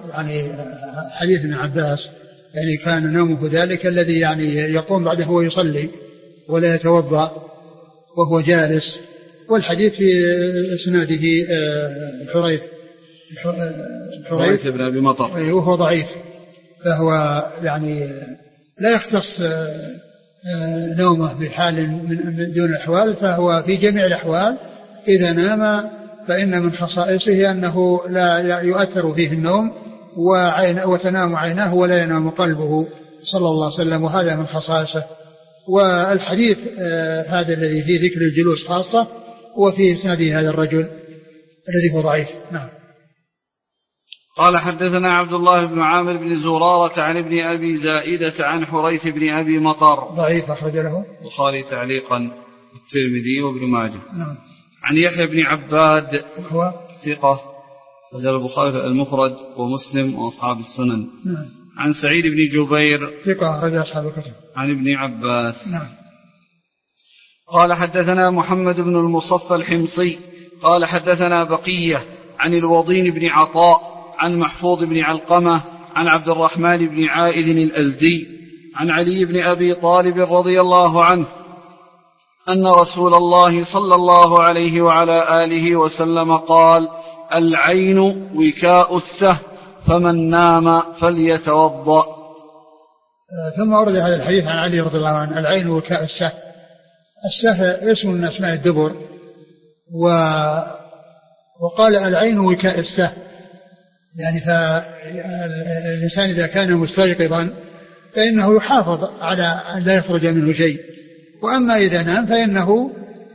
يعني حديث ابن عباس يعني كان نومه ذلك الذي يعني يقوم بعده هو يصلي ولا يتوضأ وهو جالس. والحديث في اسناده الحريث الحريث بن أبي مطر وهو ضعيف، فهو يعني لا يختص نومه بحال من دون الأحوال، فهو في جميع الأحوال إذا نام فإن من خصائصه أنه لا يؤثر فيه النوم وعين وتنام عيناه ولا ينام قلبه صلى الله عليه وسلم، وهذا من خصائصه. والحديث هذا الذي فيه ذكر الجلوس خاصة وفي إسناده هذا الرجل الذي هو ضعيف. نعم. قال حدثنا عبد الله بن عامر بن زرارة عن ابن أبي زائدة عن حريث بن أبي مطر ضعيف أخرج له البخاري تعليقا الترمذي وابن ماجه. نعم. عن يحيى بن عباد هو ثقة رجل البخاري المفرد ومسلم وأصحاب السنن. نعم. عن سعيد بن جبير ثقة رجل أصحاب الكتب. عن ابن عباس. نعم. قال حدثنا محمد بن المصفى الحمصي قال حدثنا بقية عن الوضين بن عطاء عن محفوظ بن علقمة عن عبد الرحمن بن عائذ الأزدي عن علي بن أبي طالب رضي الله عنه أن رسول الله صلى الله عليه وعلى آله وسلم قال: العين وكاء السه فمن نام فليتوضأ. ثم ورد هذا الحديث عن علي رضي الله عنه: العين وكاء السه. السه اسم من أسماء الدبر، و... وقال العين وكاء السه، يعني فالإنسان إذا كان مستيقظا فإنه يحافظ على أن لا يخرج منه شيء، وأما إذا نام فإنه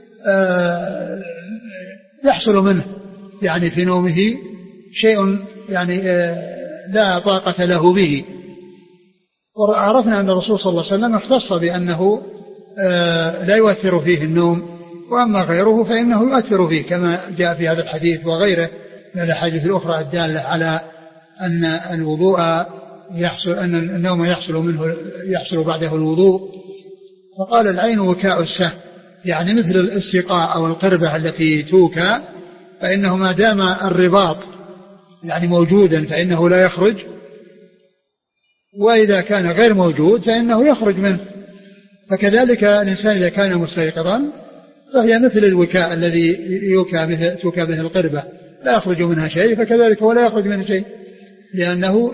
يحصل منه يعني في نومه شيء يعني لا طاقة له به. وعرفنا أن الرسول صلى الله عليه وسلم اختص بأنه لا يؤثر فيه النوم، وأما غيره فإنه يؤثر فيه كما جاء في هذا الحديث وغيره من الأحاديث الأخرى الدالة على أن الوضوء يحصل أن النوم يحصل منه يحصل بعده الوضوء. فقال: العين وكاء السه، يعني مثل السقاء أو القربة التي توكى، فإنه ما دام الرباط يعني موجودا فإنه لا يخرج، وإذا كان غير موجود فإنه يخرج منه. فكذلك الإنسان إذا كان مستيقظا فهي مثل الوكاء الذي يوكى به توكى به القربة، لا يخرج منها شيء، فكذلك ولا يخرج منها شيء، لأنه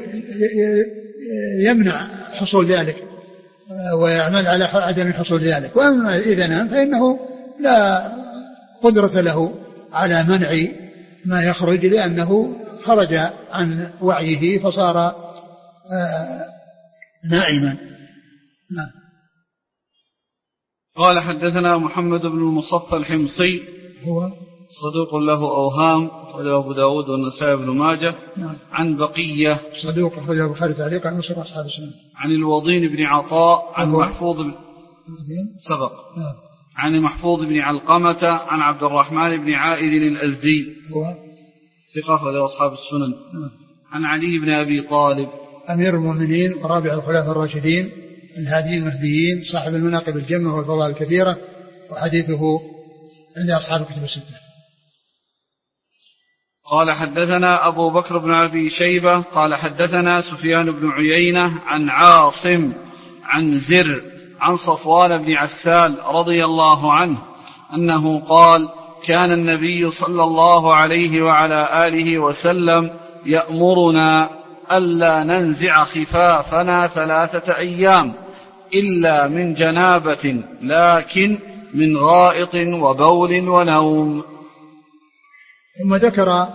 يمنع حصول ذلك ويعمل على عدم حصول ذلك. وأما إذا نام فإنه لا قدرة له على منع ما يخرج، لأنه خرج عن وعيه فصار نائما. نعم. قال حدثنا محمد بن المصفى الحمصي هو صدوق له أوهام أخرجه أبو داود والنسائي بن ماجه. نعم. عن بقية صدوق أخرجه البخاري تعليقا عن مسلم أصحاب السنة. عن الوضين بن عطاء عن محفوظ بن سبق. نعم. عن محفوظ بن علقمة عن عبد الرحمن بن عائذ الأزدي هو ثقة أخرجه أصحاب السنن. نعم. عن علي بن أبي طالب أمير المؤمنين ورابع الخلفاء الراشدين الهاديين المهديين صاحب المناقب الجمة والفضائل الكثيرة، وحديثه عند أصحاب الكتب الستة. قال حدثنا أبو بكر بن أبي شيبة قال حدثنا سفيان بن عيينة عن عاصم عن زر عن صفوان بن عسال رضي الله عنه أنه قال: كان النبي صلى الله عليه وعلى آله وسلم يأمرنا ألا ننزع خفافنا ثلاثة أيام إلا من جنابة، لكن من غائط وبول ونوم. ثم ذكر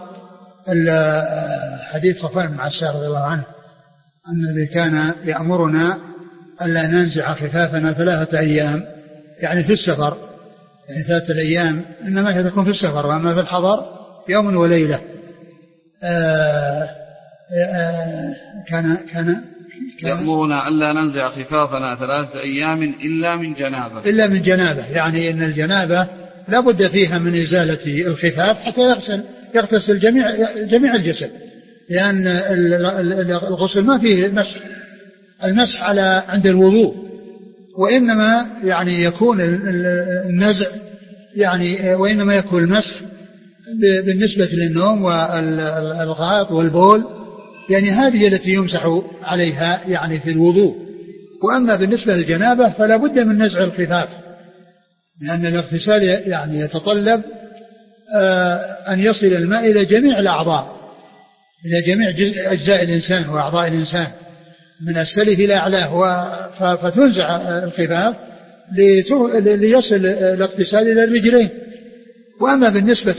حديث صفوان بن عسال رضي الله عنه أن الذي كان يأمرنا ألا ننزع خفافنا ثلاثة أيام، يعني في السفر، يعني ثلاثة أيام إنما هي تكون في السفر، وأما في الحضر يوم وليلة. آآ آآ كان كان يأمرنا ألا ننزع خفافنا ثلاثة أيام إلا من جنابة إلا من جنابة، يعني أن الجنابة لا بد فيها من إزالة الخفاف حتى يغسل يغتسل جميع جميع الجسد، لأن الغسل ما فيه مسح المسح على عند الوضوء، وإنما يعني يكون النزع يعني وإنما يكون المسح بالنسبة للنوم والغائط والبول يعني هذه التي يمسح عليها يعني في الوضوء. وأما بالنسبة للجنابة فلا بد من نزع الخفاف، لأن الاغتسال يعني يتطلب أن يصل الماء إلى جميع الأعضاء، إلى جميع أجزاء الإنسان وأعضاء الإنسان من أسفله إلى أعلاه، فتنزع الخفاف ليصل الاغتسال إلى الرجلين. وأما بالنسبة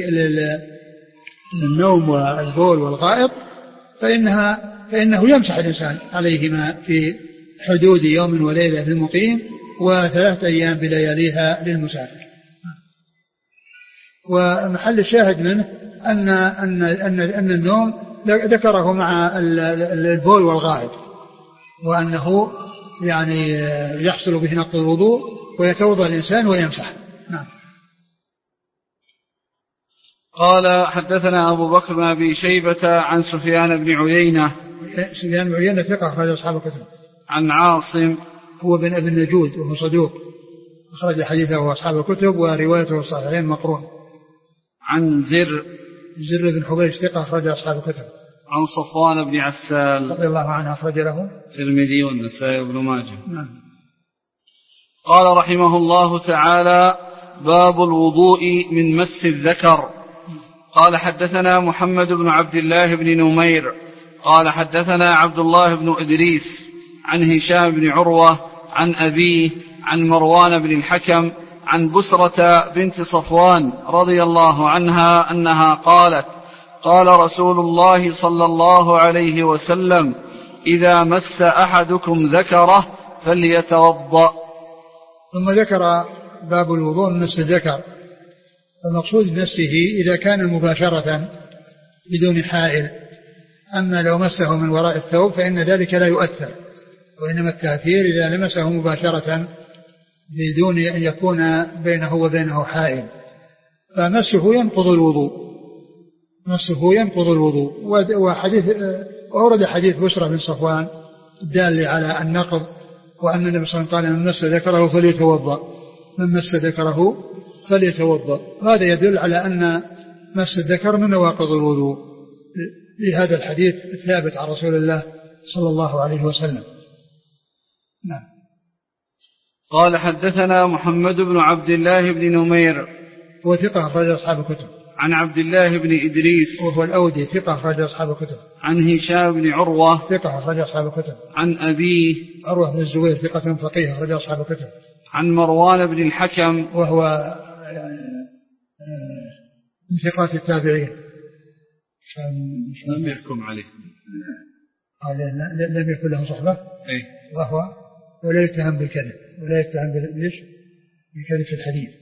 للنوم والبول والغائط فإنها فإنه يمسح الإنسان عليهما في حدود يوم وليلة للمقيم وثلاثة أيام بلياليها للمسافر. ومحل الشاهد منه أن, أن, أن, أن النوم ذكره مع البول والغائط، وأنه يعني يحصل به نقض الوضوء ويتوضأ الإنسان ويمسح. نعم. قال حدثنا أبو بكر بن أبي شيبة عن سفيان بن عيينة. سفيان بن عيينة ثقة أخرج أصحاب الكتب. عن عاصم هو بن أبي النجود وهو صدوق أخرج حديثه أصحاب الكتب وروايته الصحيحين مقرون. عن زر زر بن حبيش ثقة أخرج أصحاب الكتب. عن صفوان بن عسال رضي الله عنه أخرج له الترمذي والنسائي وابن ماجه. نعم. قال رحمه الله تعالى: باب الوضوء من مس الذكر. قال حدثنا محمد بن عبد الله بن نمير قال حدثنا عبد الله بن إدريس عن هشام بن عروة عن أبيه عن مروان بن الحكم عن بسرة بنت صفوان رضي الله عنها أنها قالت: قال رسول الله صلى الله عليه وسلم: إذا مس أحدكم ذكره فليتوضأ. ثم ذكر باب الوضوء من مس الذكر. المقصود بمسه إذا كان مباشرة بدون حائل، أما لو مسه من وراء الثوب فإن ذلك لا يؤثر، وإنما التأثير إذا لمسه مباشرة بدون أن يكون بينه وبينه حائل، فمسه ينقض الوضوء، مسه ينقض الوضوء. وحديث أورد حديث بسرة بن صفوان الدال على النقض، وأن النبي صلى الله عليه وسلم قال: من مس ذكره فليتوضأ، من مس ذكره فليتوضأ. هذا يدل على أن مس الذكر من نواقض الوضوء لهذا الحديث الثابت عن رسول الله صلى الله عليه وسلم. نعم. قال حدثنا محمد بن عبد الله بن نمير هو ثقة أخرج أصحاب الكتب. عن عبد الله بن إدريس وهو الأودي ثقة أخرج أصحاب الكتب. عن هشام بن عروة ثقة أخرج أصحاب الكتب. عن أبيه عروة بن الزبير ثقة فقيه أخرج أصحاب الكتب. عن مروان بن الحكم وهو من ثقات التابعين. لم يحكم عليه، لم يكن له صحبة، أي. وهو ولا يتهم بالكذب، ولا يتهم بالكذب في الحديث.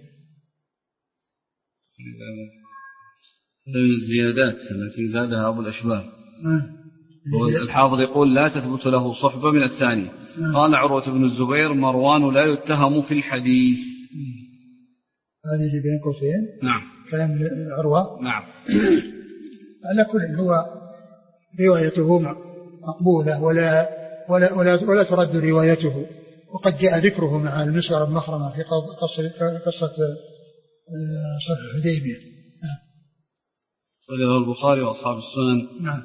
من الزيادات التي زادها أبو الأشبال. الحافظ يقول: لا تثبت له صحبة من الثاني. قال عروة بن الزبير: مروان لا يتهم في الحديث. هذه اللي بين قوسين. نعم. كلام عروة. نعم. على كل هو روايته مقبولة ولا ولا ولا, ولا ترد روايته، وقد جاء ذكره مع المسور بن مخرمة في قصة صلح الحديبية. نعم. صحيح البخاري وأصحاب السنن. نعم.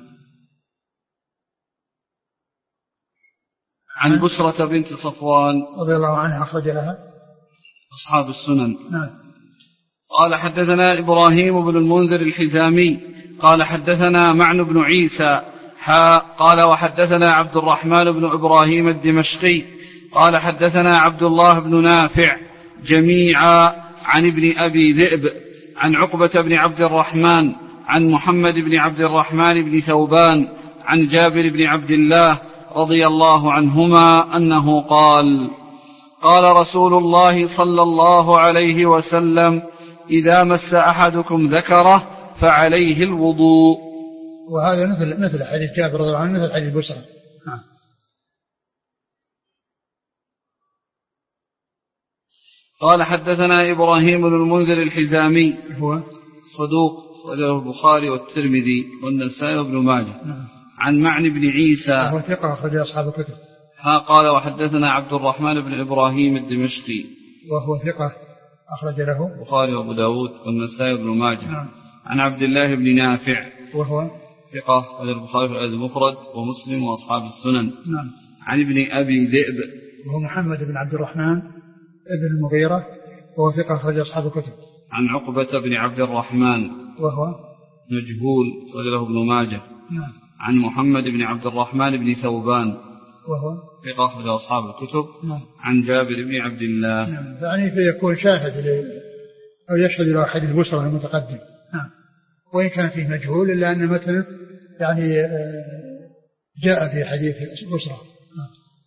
عن بسرة بنت صفوان رضي الله عنها أخرج لها أصحاب السنن. نعم. قال حدثنا إبراهيم بن المنذر الحزامي قال حدثنا معن بن عيسى حا قال وحدثنا عبد الرحمن بن إبراهيم الدمشقي قال حدثنا عبد الله بن نافع جميعا عن ابن أبي ذئب عن عقبة بن عبد الرحمن عن محمد بن عبد الرحمن بن ثوبان عن جابر بن عبد الله رضي الله عنهما أنه قال: قال رسول الله صلى الله عليه وسلم: إذا مس أحدكم ذكره فعليه الوضوء. وهذا مثل مثل حديث جابر رضي الله عنه، مثل حديث بسرة. قال حدثنا إبراهيم بن المنذر الحزامي هو صدوق أخرجه البخاري والترمذي والنسائي وابن ماجه. عن معن بن عيسى وهو ثقة أخرج أصحاب الكتب. قال وحدثنا عبد الرحمن بن إبراهيم الدمشقي وهو ثقة أخرج له البخاري وأبو داود والنسائي وابن ماجه. نعم. عن عبد الله بن نافع وهو ثقة أخرجه البخاري في الأدب المفرد ومسلم وأصحاب السنن. نعم. عن ابن أبي ذئب وهو محمد بن عبد الرحمن ابن المغيرة وهو ثقة أخرج أصحاب الكتب. عن عقبة بن عبد الرحمن وهو مجهول أخرج له ابن ماجه. نعم. عن محمد بن عبد الرحمن بن ثوبان وهو ثقة أخرج أصحاب الكتب. نعم. عن جابر بن عبد الله. نعم. يعني فيكون شاهد ل... أو يشهد له حديث البصرة المتقدم. نعم. وإن كان فيه مجهول إلا أن مثل يعني جاء في حديث البصرة. نعم.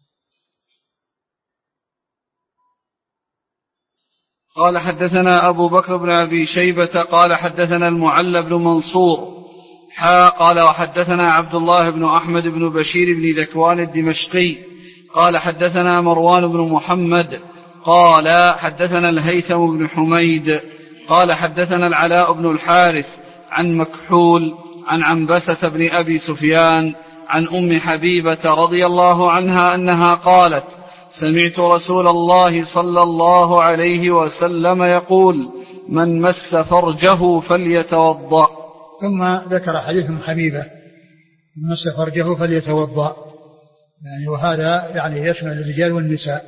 قال حدثنا أبو بكر بن أبي شيبة قال حدثنا المعلى بن منصور حا قال وحدثنا عبد الله بن أحمد بن بشير بن ذكوان الدمشقي قال حدثنا مروان بن محمد قال حدثنا الهيثم بن حميد قال حدثنا العلاء بن الحارث عن مكحول عن عنبسة بن أبي سفيان عن أم حبيبة رضي الله عنها أنها قالت سمعت رسول الله صلى الله عليه وسلم يقول من مس فرجه فليتوضأ. ثم ذكر حديث أم حبيبة من مس فرجه فليتوضأ، يعني وهذا يعني يشمل الرجال والنساء،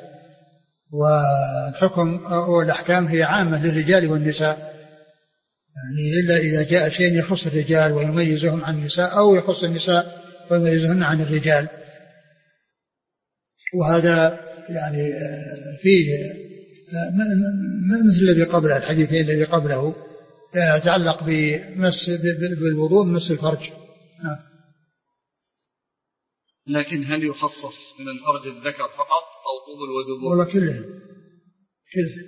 والحكم والأحكام هي عامة للرجال والنساء، يعني إلا إذا جاء شيء يخص الرجال ويميزهم عن النساء أو يخص النساء ويميزهن عن الرجال. وهذا يعني فيه مثل الذي قبله، الحديثين الذي قبله يتعلق بمس بالوضوء مس الفرج. لكن هل يخصص من الفرج الذكر فقط أو طول الودبور؟ ولا كله كله.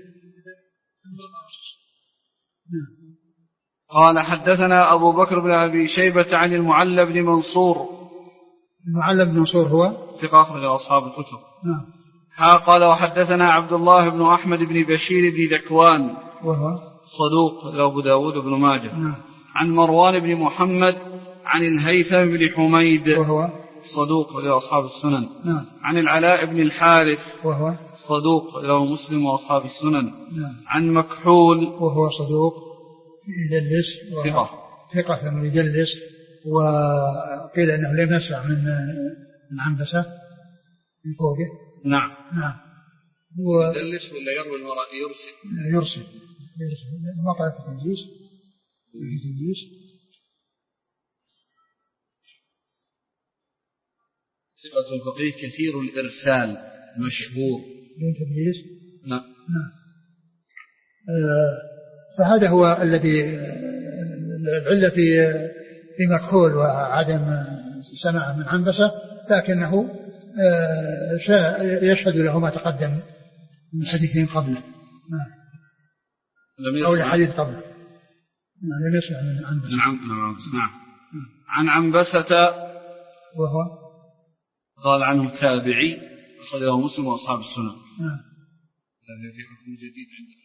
قال حدثنا أبو بكر بن أبي شيبة عن المعلى بن منصور. المعلى بن منصور هو ثقة أخرج أصحاب الكتب. نعم. قال وحدثنا عبد الله بن أحمد بن بشير بن ذكوان وهو صدوق أبو داود بن ماجه. نعم. عن مروان بن محمد عن الهيثم بن حميد وهو صدوق لأصحاب السنن. نعم. عن العلاء بن الحارث وهو صدوق له مسلم وأصحاب السنن. نعم. عن مكحول وهو صدوق يدلس ثقة ثقة يدلس، وقيل أنه لم يسمع من من عنبسة من فوقه. نعم. نعم. هو يدلس ولا يروي الوراء يرسل؟ يرسل يرسل ما قال في تدليس في تدليس. ثقة الفقيه كثير الإرسال مشهور. من تدليس. نعم. نعم. آه فهذا هو الذي العلة في في مكحول وعدم سماع من عنبسة، لكنه يشهد له ما تقدم من حديثين قبله أو الحديث قبله. لم يسمع من عنبسة. نعم. نعم. عن عنبسة وهو قال عنه تابعي أخرجه مسلم وأصحاب السنن. نعم. في حكم جديد عند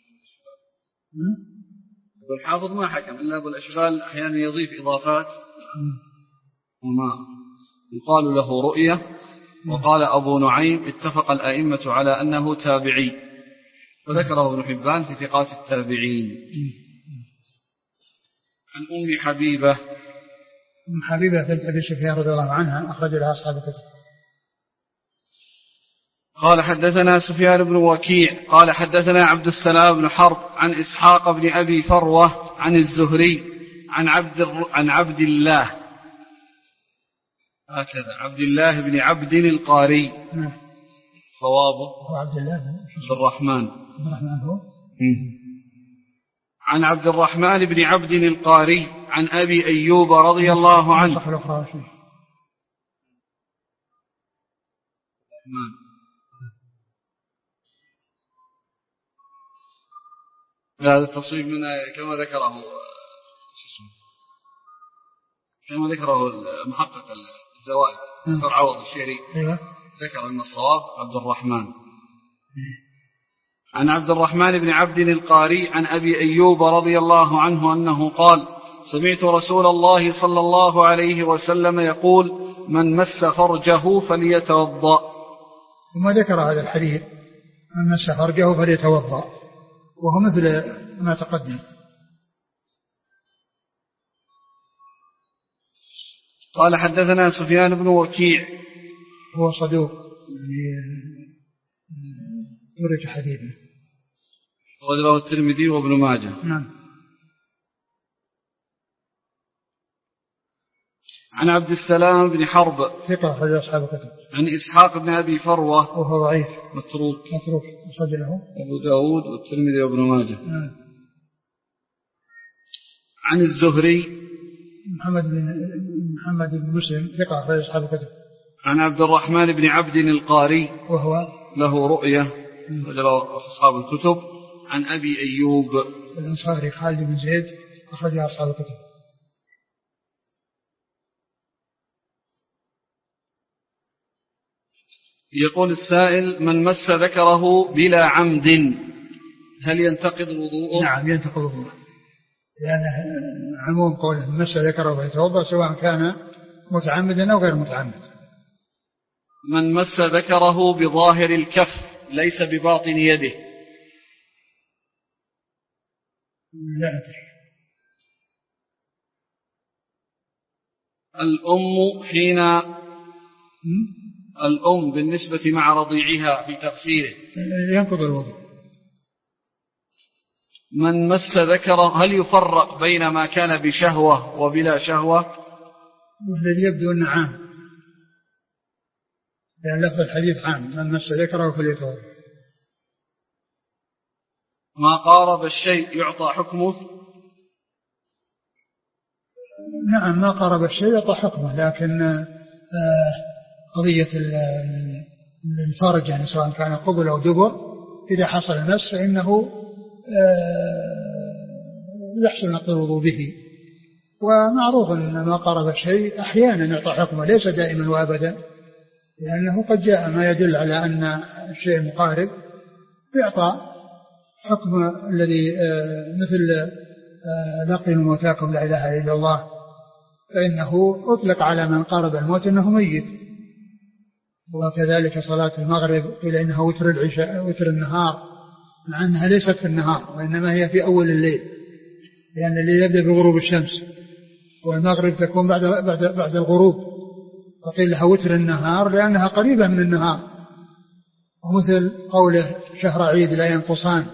والحافظ ما حكم إلا بالأشبال، أحيانا يضيف إضافات وما يقال له رؤية. وقال أبو نعيم اتفق الأئمة على أنه تابعي، وذكره ابن حبان في ثقات التابعين. عن أم حبيبة. أم حبيبة بنت أبي سفيان رضي الله عنها أخرج لها أصحاب الكتب. قال حدثنا سفيان بن وكيع قال حدثنا عبد السلام بن حرب عن إسحاق بن أبي فروة عن الزهري عن عبد عن عبد الله هكذا عبد الله بن عبد القاري. نعم. صوابه هو عبد الله بن الرحمن. عبد الرحمن هو. عن عبد الرحمن بن عبد القاري عن أبي أيوب رضي الله عنه. صح الأخرى شيء. هذا التصويب من كما ذكره كما ذكره المحقق الزوائد دكتور عوض الشهري. أيوة. ذكر أن الصواب عبد الرحمن. عن عبد الرحمن بن عبد القاري عن أبي أيوب رضي الله عنه أنه قال سمعت رسول الله صلى الله عليه وسلم يقول من مس فرجه فليتوضأ. ثم ذكر هذا الحديث من مس فرجه فليتوضأ، وهو مثل ما تقدم. قال حدثنا سفيان بن وكيع هو صدوق يعني ترك حديثه وله الترمذي وابن ماجه. نعم. عن عبد السلام بن حرب ثقة أخرج أصحاب الكتب. عن إسحاق بن أبي فروة وهو ضعيف متروك متروك أخرج له أبو داود والترمذي وابن ماجه. نعم. عن الزهري محمد بن محمد بن مسلم ثقة أخرج أصحاب الكتب. عن عبد الرحمن بن عبد القاري وهو له رؤية وله أصحاب الكتب. عن أبي أيوب الأنصاري خالد بن زيد أخرج أصحاب الكتب. يقول السائل: من مس ذكره بلا عمد هل ينتقض وضوءه؟ نعم ينتقض وضوءه، لأن عموم قوله من مس ذكره فيتوضأ سواء كان متعمدا أو غير متعمد. من مس ذكره بظاهر الكف ليس بباطن يده. لا أدري. الأم حين الأم بالنسبة مع رضيعها في تغسيله ينقض الوضوء. من مس ذكره هل يفرق بين ما كان بشهوة وبلا شهوة؟ والذي يبدو أنه عام، لأن لفظ الحديث عام: من مس ذكره فليتوضأ. ما قارب الشيء يعطى حكمه؟ نعم ما قارب الشيء يعطى حكمه، لكن قضية الفرج يعني سواء كان قبل أو دبر إذا حصل مس فإنه يحصل نقض الوضوء به. ومعروف أن ما قارب الشيء أحيانا يعطى حكمه ليس دائما وأبدا، لأنه قد جاء ما يدل على أن الشيء مقارب يعطى حكم الذي مثل لقنوا موتاكم لا إله إلا الله، فإنه أطلق على من قارب الموت أنه ميت. وكذلك صلاة المغرب قيل إنها وتر العشاء وتر النهار، مع أنها ليست في النهار وإنما هي في أول الليل، لأن الليل يبدأ بغروب الشمس والمغرب تكون بعد بعد بعد الغروب، فقيل لها وتر النهار لأنها قريبة من النهار. ومثل قوله شهر عيد لا ينقصان،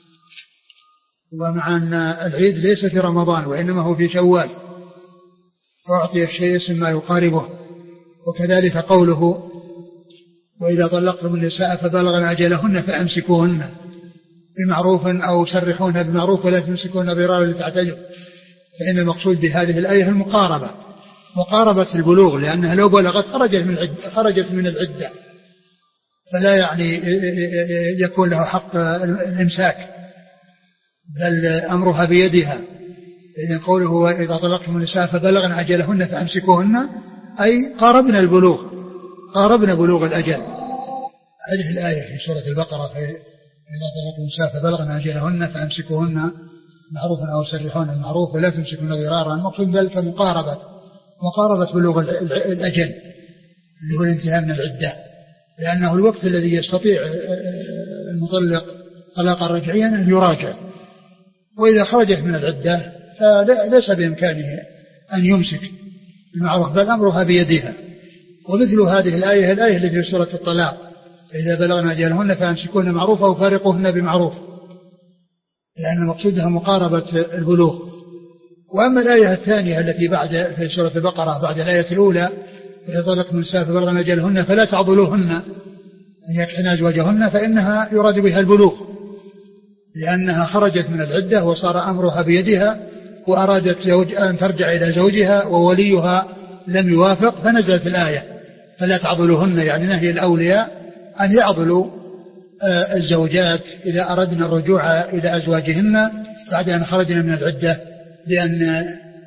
ومع أن العيد ليس في رمضان وإنما هو في شوال، وأعطي الشيء اسم ما يقاربه. وكذلك قوله وإذا طلقتم النساء فبلغن أجلهن فأمسكوهن بمعروف أو سرحوهن بمعروف ولا تمسكوهن ضرارا لتعتدوا، فإن المقصود بهذه الآية المقاربة، مقاربة البلوغ، لأنها لو بلغت خرجت من العدة, خرجت من العدة فلا يعني يكون له حق الإمساك، بل أمرها بيدها. إذن قوله وإذا طلقتم النساء فبلغن أجلهن فأمسكوهن أي قاربنا البلوغ، قاربنا بلوغ الأجل. هذه الآية في سورة البقرة: إذا طلقتم النساء فبلغن أجلهن فأمسكوهن معروفا أو سرحوهن بالمعروف ولا تمسكوهن ضرارا. المقصود ذلك مقاربة مقاربة بلوغ الأجل اللي هو الانتهاء من العدة، لأنه الوقت الذي يستطيع المطلق طلاقا رجعيا أن يراجع، وإذا خرجت من العدة فليس بإمكانه أن يمسك بالمعروف بل أمرها بيدها. ومثل هذه الآية الآية التي في سورة الطلاق: إذا بلغنا أجلهن فأمسكوهن معروفا أو فارقوهن بمعروف، لأن مقصودها مقاربة البلوغ. وأما الآية الثانية التي بعد في سورة البقرة بعد الآية الأولى: إذا طلقتم النساء فبلغن أجلهن فلا تعضلوهن أن يكحن أزواجهن، فإنها يراد بها البلوغ، لأنها خرجت من العدة وصار أمرها بيدها، وأرادت زوج أن ترجع إلى زوجها ووليها لم يوافق، فنزلت الآية فلا تعضلوهن، يعني نهي الأولياء أن يعضلوا الزوجات إذا أردنا الرجوع إلى أزواجهن بعد أن خرجنا من العدة بأن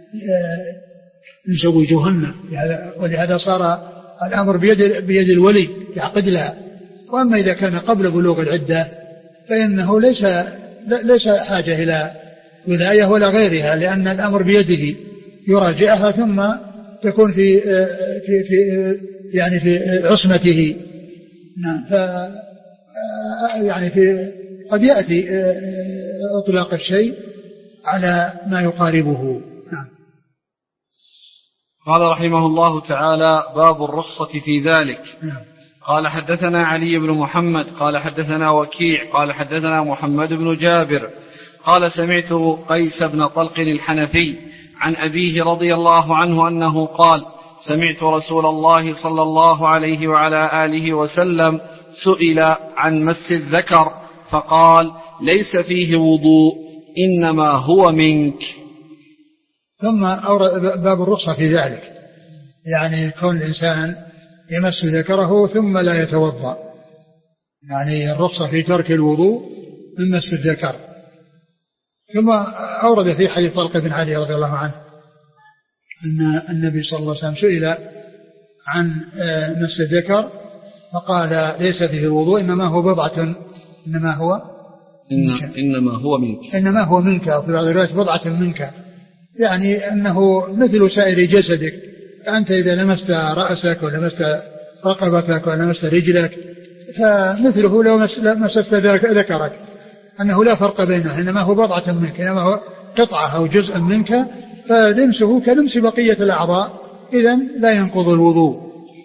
نزوجوهن، ولهذا صار الأمر بيد, بيد الولي يعقد لها. وأما إذا كان قبل بلوغ العدة فإنه ليس ليس حاجة إلى ولاية ولا غيرها، لأن الأمر بيده يراجعها ثم تكون في في في يعني في عصمته. نعم. ف يعني في قد يأتي إطلاق الشيء على ما يقاربه. نعم. قال رحمه الله تعالى: باب الرخصة في ذلك. نعم. قال حدثنا علي بن محمد قال حدثنا وكيع قال حدثنا محمد بن جابر قال سمعت قيس بن طلق الحنفي عن أبيه رضي الله عنه أنه قال: سمعت رسول الله صلى الله عليه وعلى آله وسلم سئل عن مس الذكر فقال: ليس فيه وضوء إنما هو منك. ثم أورد باب الرخصة في ذلك، يعني كون الإنسان يمس ذكره ثم لا يتوضأ، يعني الرخصة في ترك الوضوء من مس الذكر. ثم أورد في حديث طلق بن علي رضي الله عنه أن النبي صلى الله عليه وسلم سئل عن مس الذكر فقال: ليس فيه الوضوء إنما هو بضعة إنما هو إن إنما هو منك إنما هو منك، وفي بعض الروايات بضعة منك، يعني أنه مثل سائر جسدك، أنت إذا لمست رأسك ولمست رقبتك ولمست رجلك فمثله لو مسست ذكرك، أنه لا فرق بينه، إنما هو بضعة منك، إنما هو قطعة أو جزء منك، فلمسه كلمس بقية الأعضاء، إذن لا ينقض الوضوء.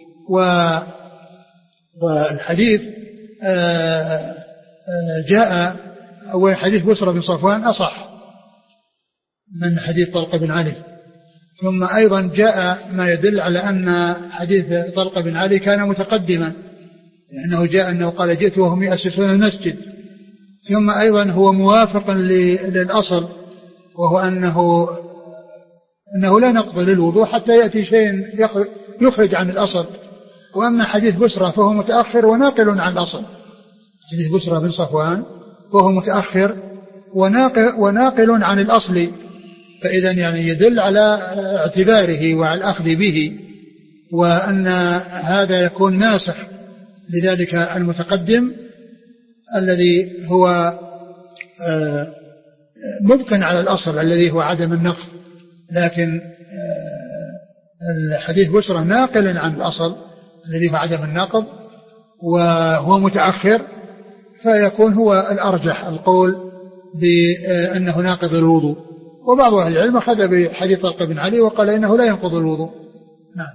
والحديث جاء أول حديث بسرة بن صفوان أصح من حديث طلق بن علي، ثم أيضا جاء ما يدل على أن حديث طلق بن علي كان متقدما، لأنه جاء أنه قال: جئت وهم يأسسون المسجد. ثم أيضا هو موافق للأصل، وهو أنه أنه لا نقض للوضوء حتى يأتي شيء يخرج عن الأصل. وأما حديث بسرة فهو متأخر وناقل عن الأصل، حديث بسرة بن صفوان وهو متأخر وناقل عن الأصل، فإذا يعني يدل على اعتباره وعلى الأخذ به، وأن هذا يكون ناسخ لذلك المتقدم الذي هو مبقٍ على الأصل الذي هو عدم النقض، لكن الحديث بسرة ناقل عن الأصل الذي هو عدم النقض وهو متأخر، فيكون هو الأرجح القول بأنه ناقض الوضوء. وبعض أهل العلم أخذ بحديث طلق بن علي وقال إنه لا ينقض الوضوء. نعم.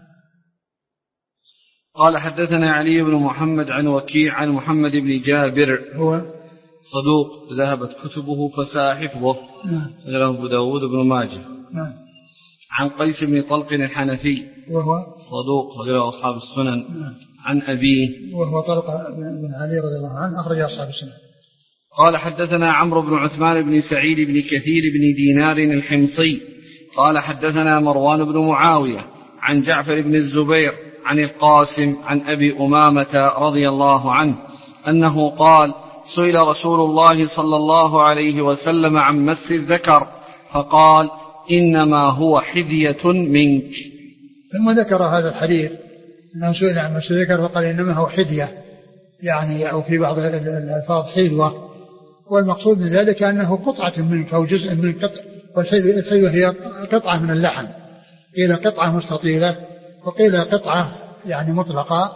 قال حدثنا علي بن محمد عن وكيع عن محمد بن جابر هو صدوق ذهبت كتبه فساء حفظه. نعم. له أبو داود بن ماجه. نعم. عن قيس بن طلق الحنفي وهو صدوق له أصحاب السنن. نعم. عن أبيه وهو طلق بن علي رضي الله عنه أخرج أصحاب السنن. قال حدثنا عمرو بن عثمان بن سعيد بن كثير بن دينار الحمصي قال حدثنا مروان بن معاوية عن جعفر بن الزبير عن القاسم عن أبي أمامة رضي الله عنه أنه قال: سئل رسول الله صلى الله عليه وسلم عن مس الذكر فقال: إنما هو حذية منك. ثم ذكر هذا الحديث أنه سئل عن مس الذكر فقال: إنما هو حذية، يعني أو في بعض الألفاظ حذوة، والمقصود من ذلك أنه قطعة منك أو جزء من قطع، والحذوة هي قطعة من اللحم، قيل قطعة مستطيلة وقيل قطعة يعني مطلقة،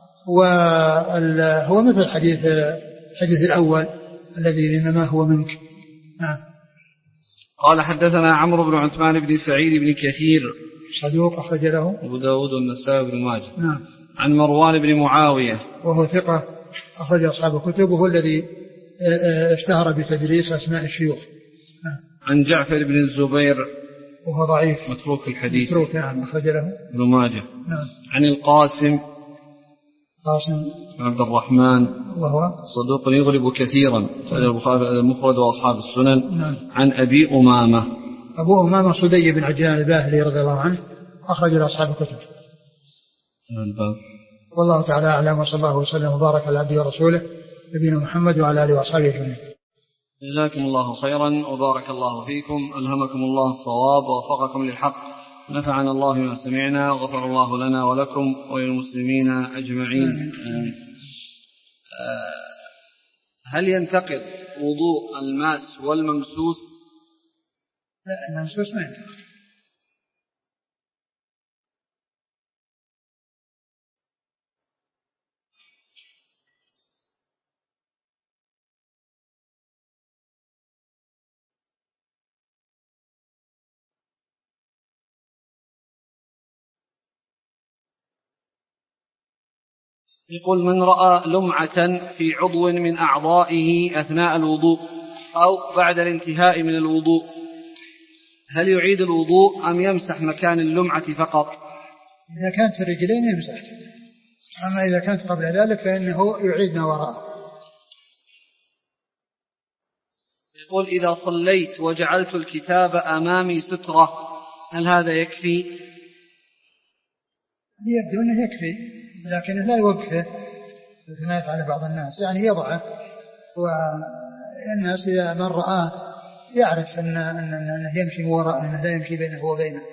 وهو مثل حديث الحديث الأول الذي إنما هو منك. نعم. قال حدثنا عمرو بن عثمان بن سعيد بن كثير صدوق أخرج له أبو داود والنسائي بن ماجه. نعم. عن مروان بن معاوية وهو ثقة أخرج أصحاب الكتب، وهو الذي اشتهر بتدريس أسماء الشيوخ. نعم. عن جعفر بن الزبير وهو ضعيف متروك الحديث متروك نعم أخرج له ابن ماجه. نعم. عن القاسم قاسم عبد الرحمن وهو صدوق يغرب كثيرا البخاري المفرد وأصحاب السنن. نعم. عن أبي أمامة أبو أمامة صدي بن عجلان الباهلي رضي الله عنه أخرج لأصحاب الكتب. الباب. والله تعالى أعلم، وصلى الله وسلم وبارك على عبده ورسوله نبينا محمد وعلى آله وأصحابه أجمعين. جزاكم الله خيرا وبارك الله فيكم، ألهمكم الله الصواب ووفقكم للحق، نفعنا الله بما سمعنا وغفر الله لنا ولكم وللمسلمين أجمعين. هل ينتقض وضوء الماس والممسوس؟ لا، الممسوس ما ينتقض. يقول من رأى لمعة في عضو من أعضائه أثناء الوضوء أو بعد الانتهاء من الوضوء هل يعيد الوضوء أم يمسح مكان اللمعة فقط؟ إذا كانت في الرجلين يمسح، أما إذا كانت قبل ذلك فإنه يعيد ما وراءه. يقول إذا صليت وجعلت الكتاب أمامي سترة هل هذا يكفي؟ يبدو أنه يكفي، لكن لا يوقفه مثل ما يفعل بعض الناس، يعني يضعه، والناس إذا من رآه يعرف أن أنه يمشي وراءه، أنه لا يمشي بينه وبينه.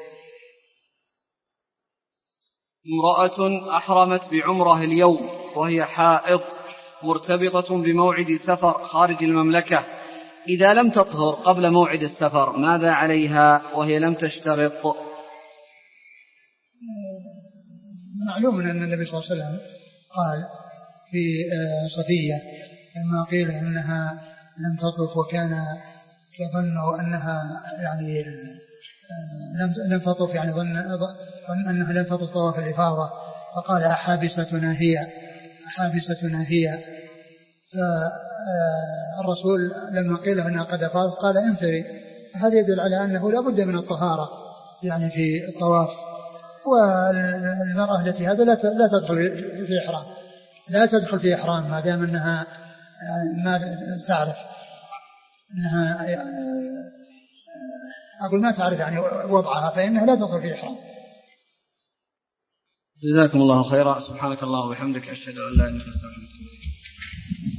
امرأة أحرمت بعمره اليوم وهي حائض مرتبطة بموعد سفر خارج المملكة، إذا لم تطهر قبل موعد السفر ماذا عليها وهي لم تشترط؟ معلوم أن النبي صلى الله عليه وسلم قال في صفية لما قيل أنها لم تطف وكان يظن أنها يعني لم تطف، يعني ظن أنها لم تطف طواف الإفاضة، فقال أحابستنا هي أحابستنا هي. فالرسول لما قيل أنها قد أفاض قال انفري. هذا يدل على أنه لا بد من الطهارة يعني في الطواف. والمرأة التي هذا لا تدخل في إحرام، لا تدخل في إحرام ما دام أنها ما تعرف أنها أقول ما تعرف يعني وضعها، فإنها لا تدخل في إحرام. جزاكم الله خيرا. سبحانك الله وبحمدك أشهد أن لا إله إلا أنت أستغفرك.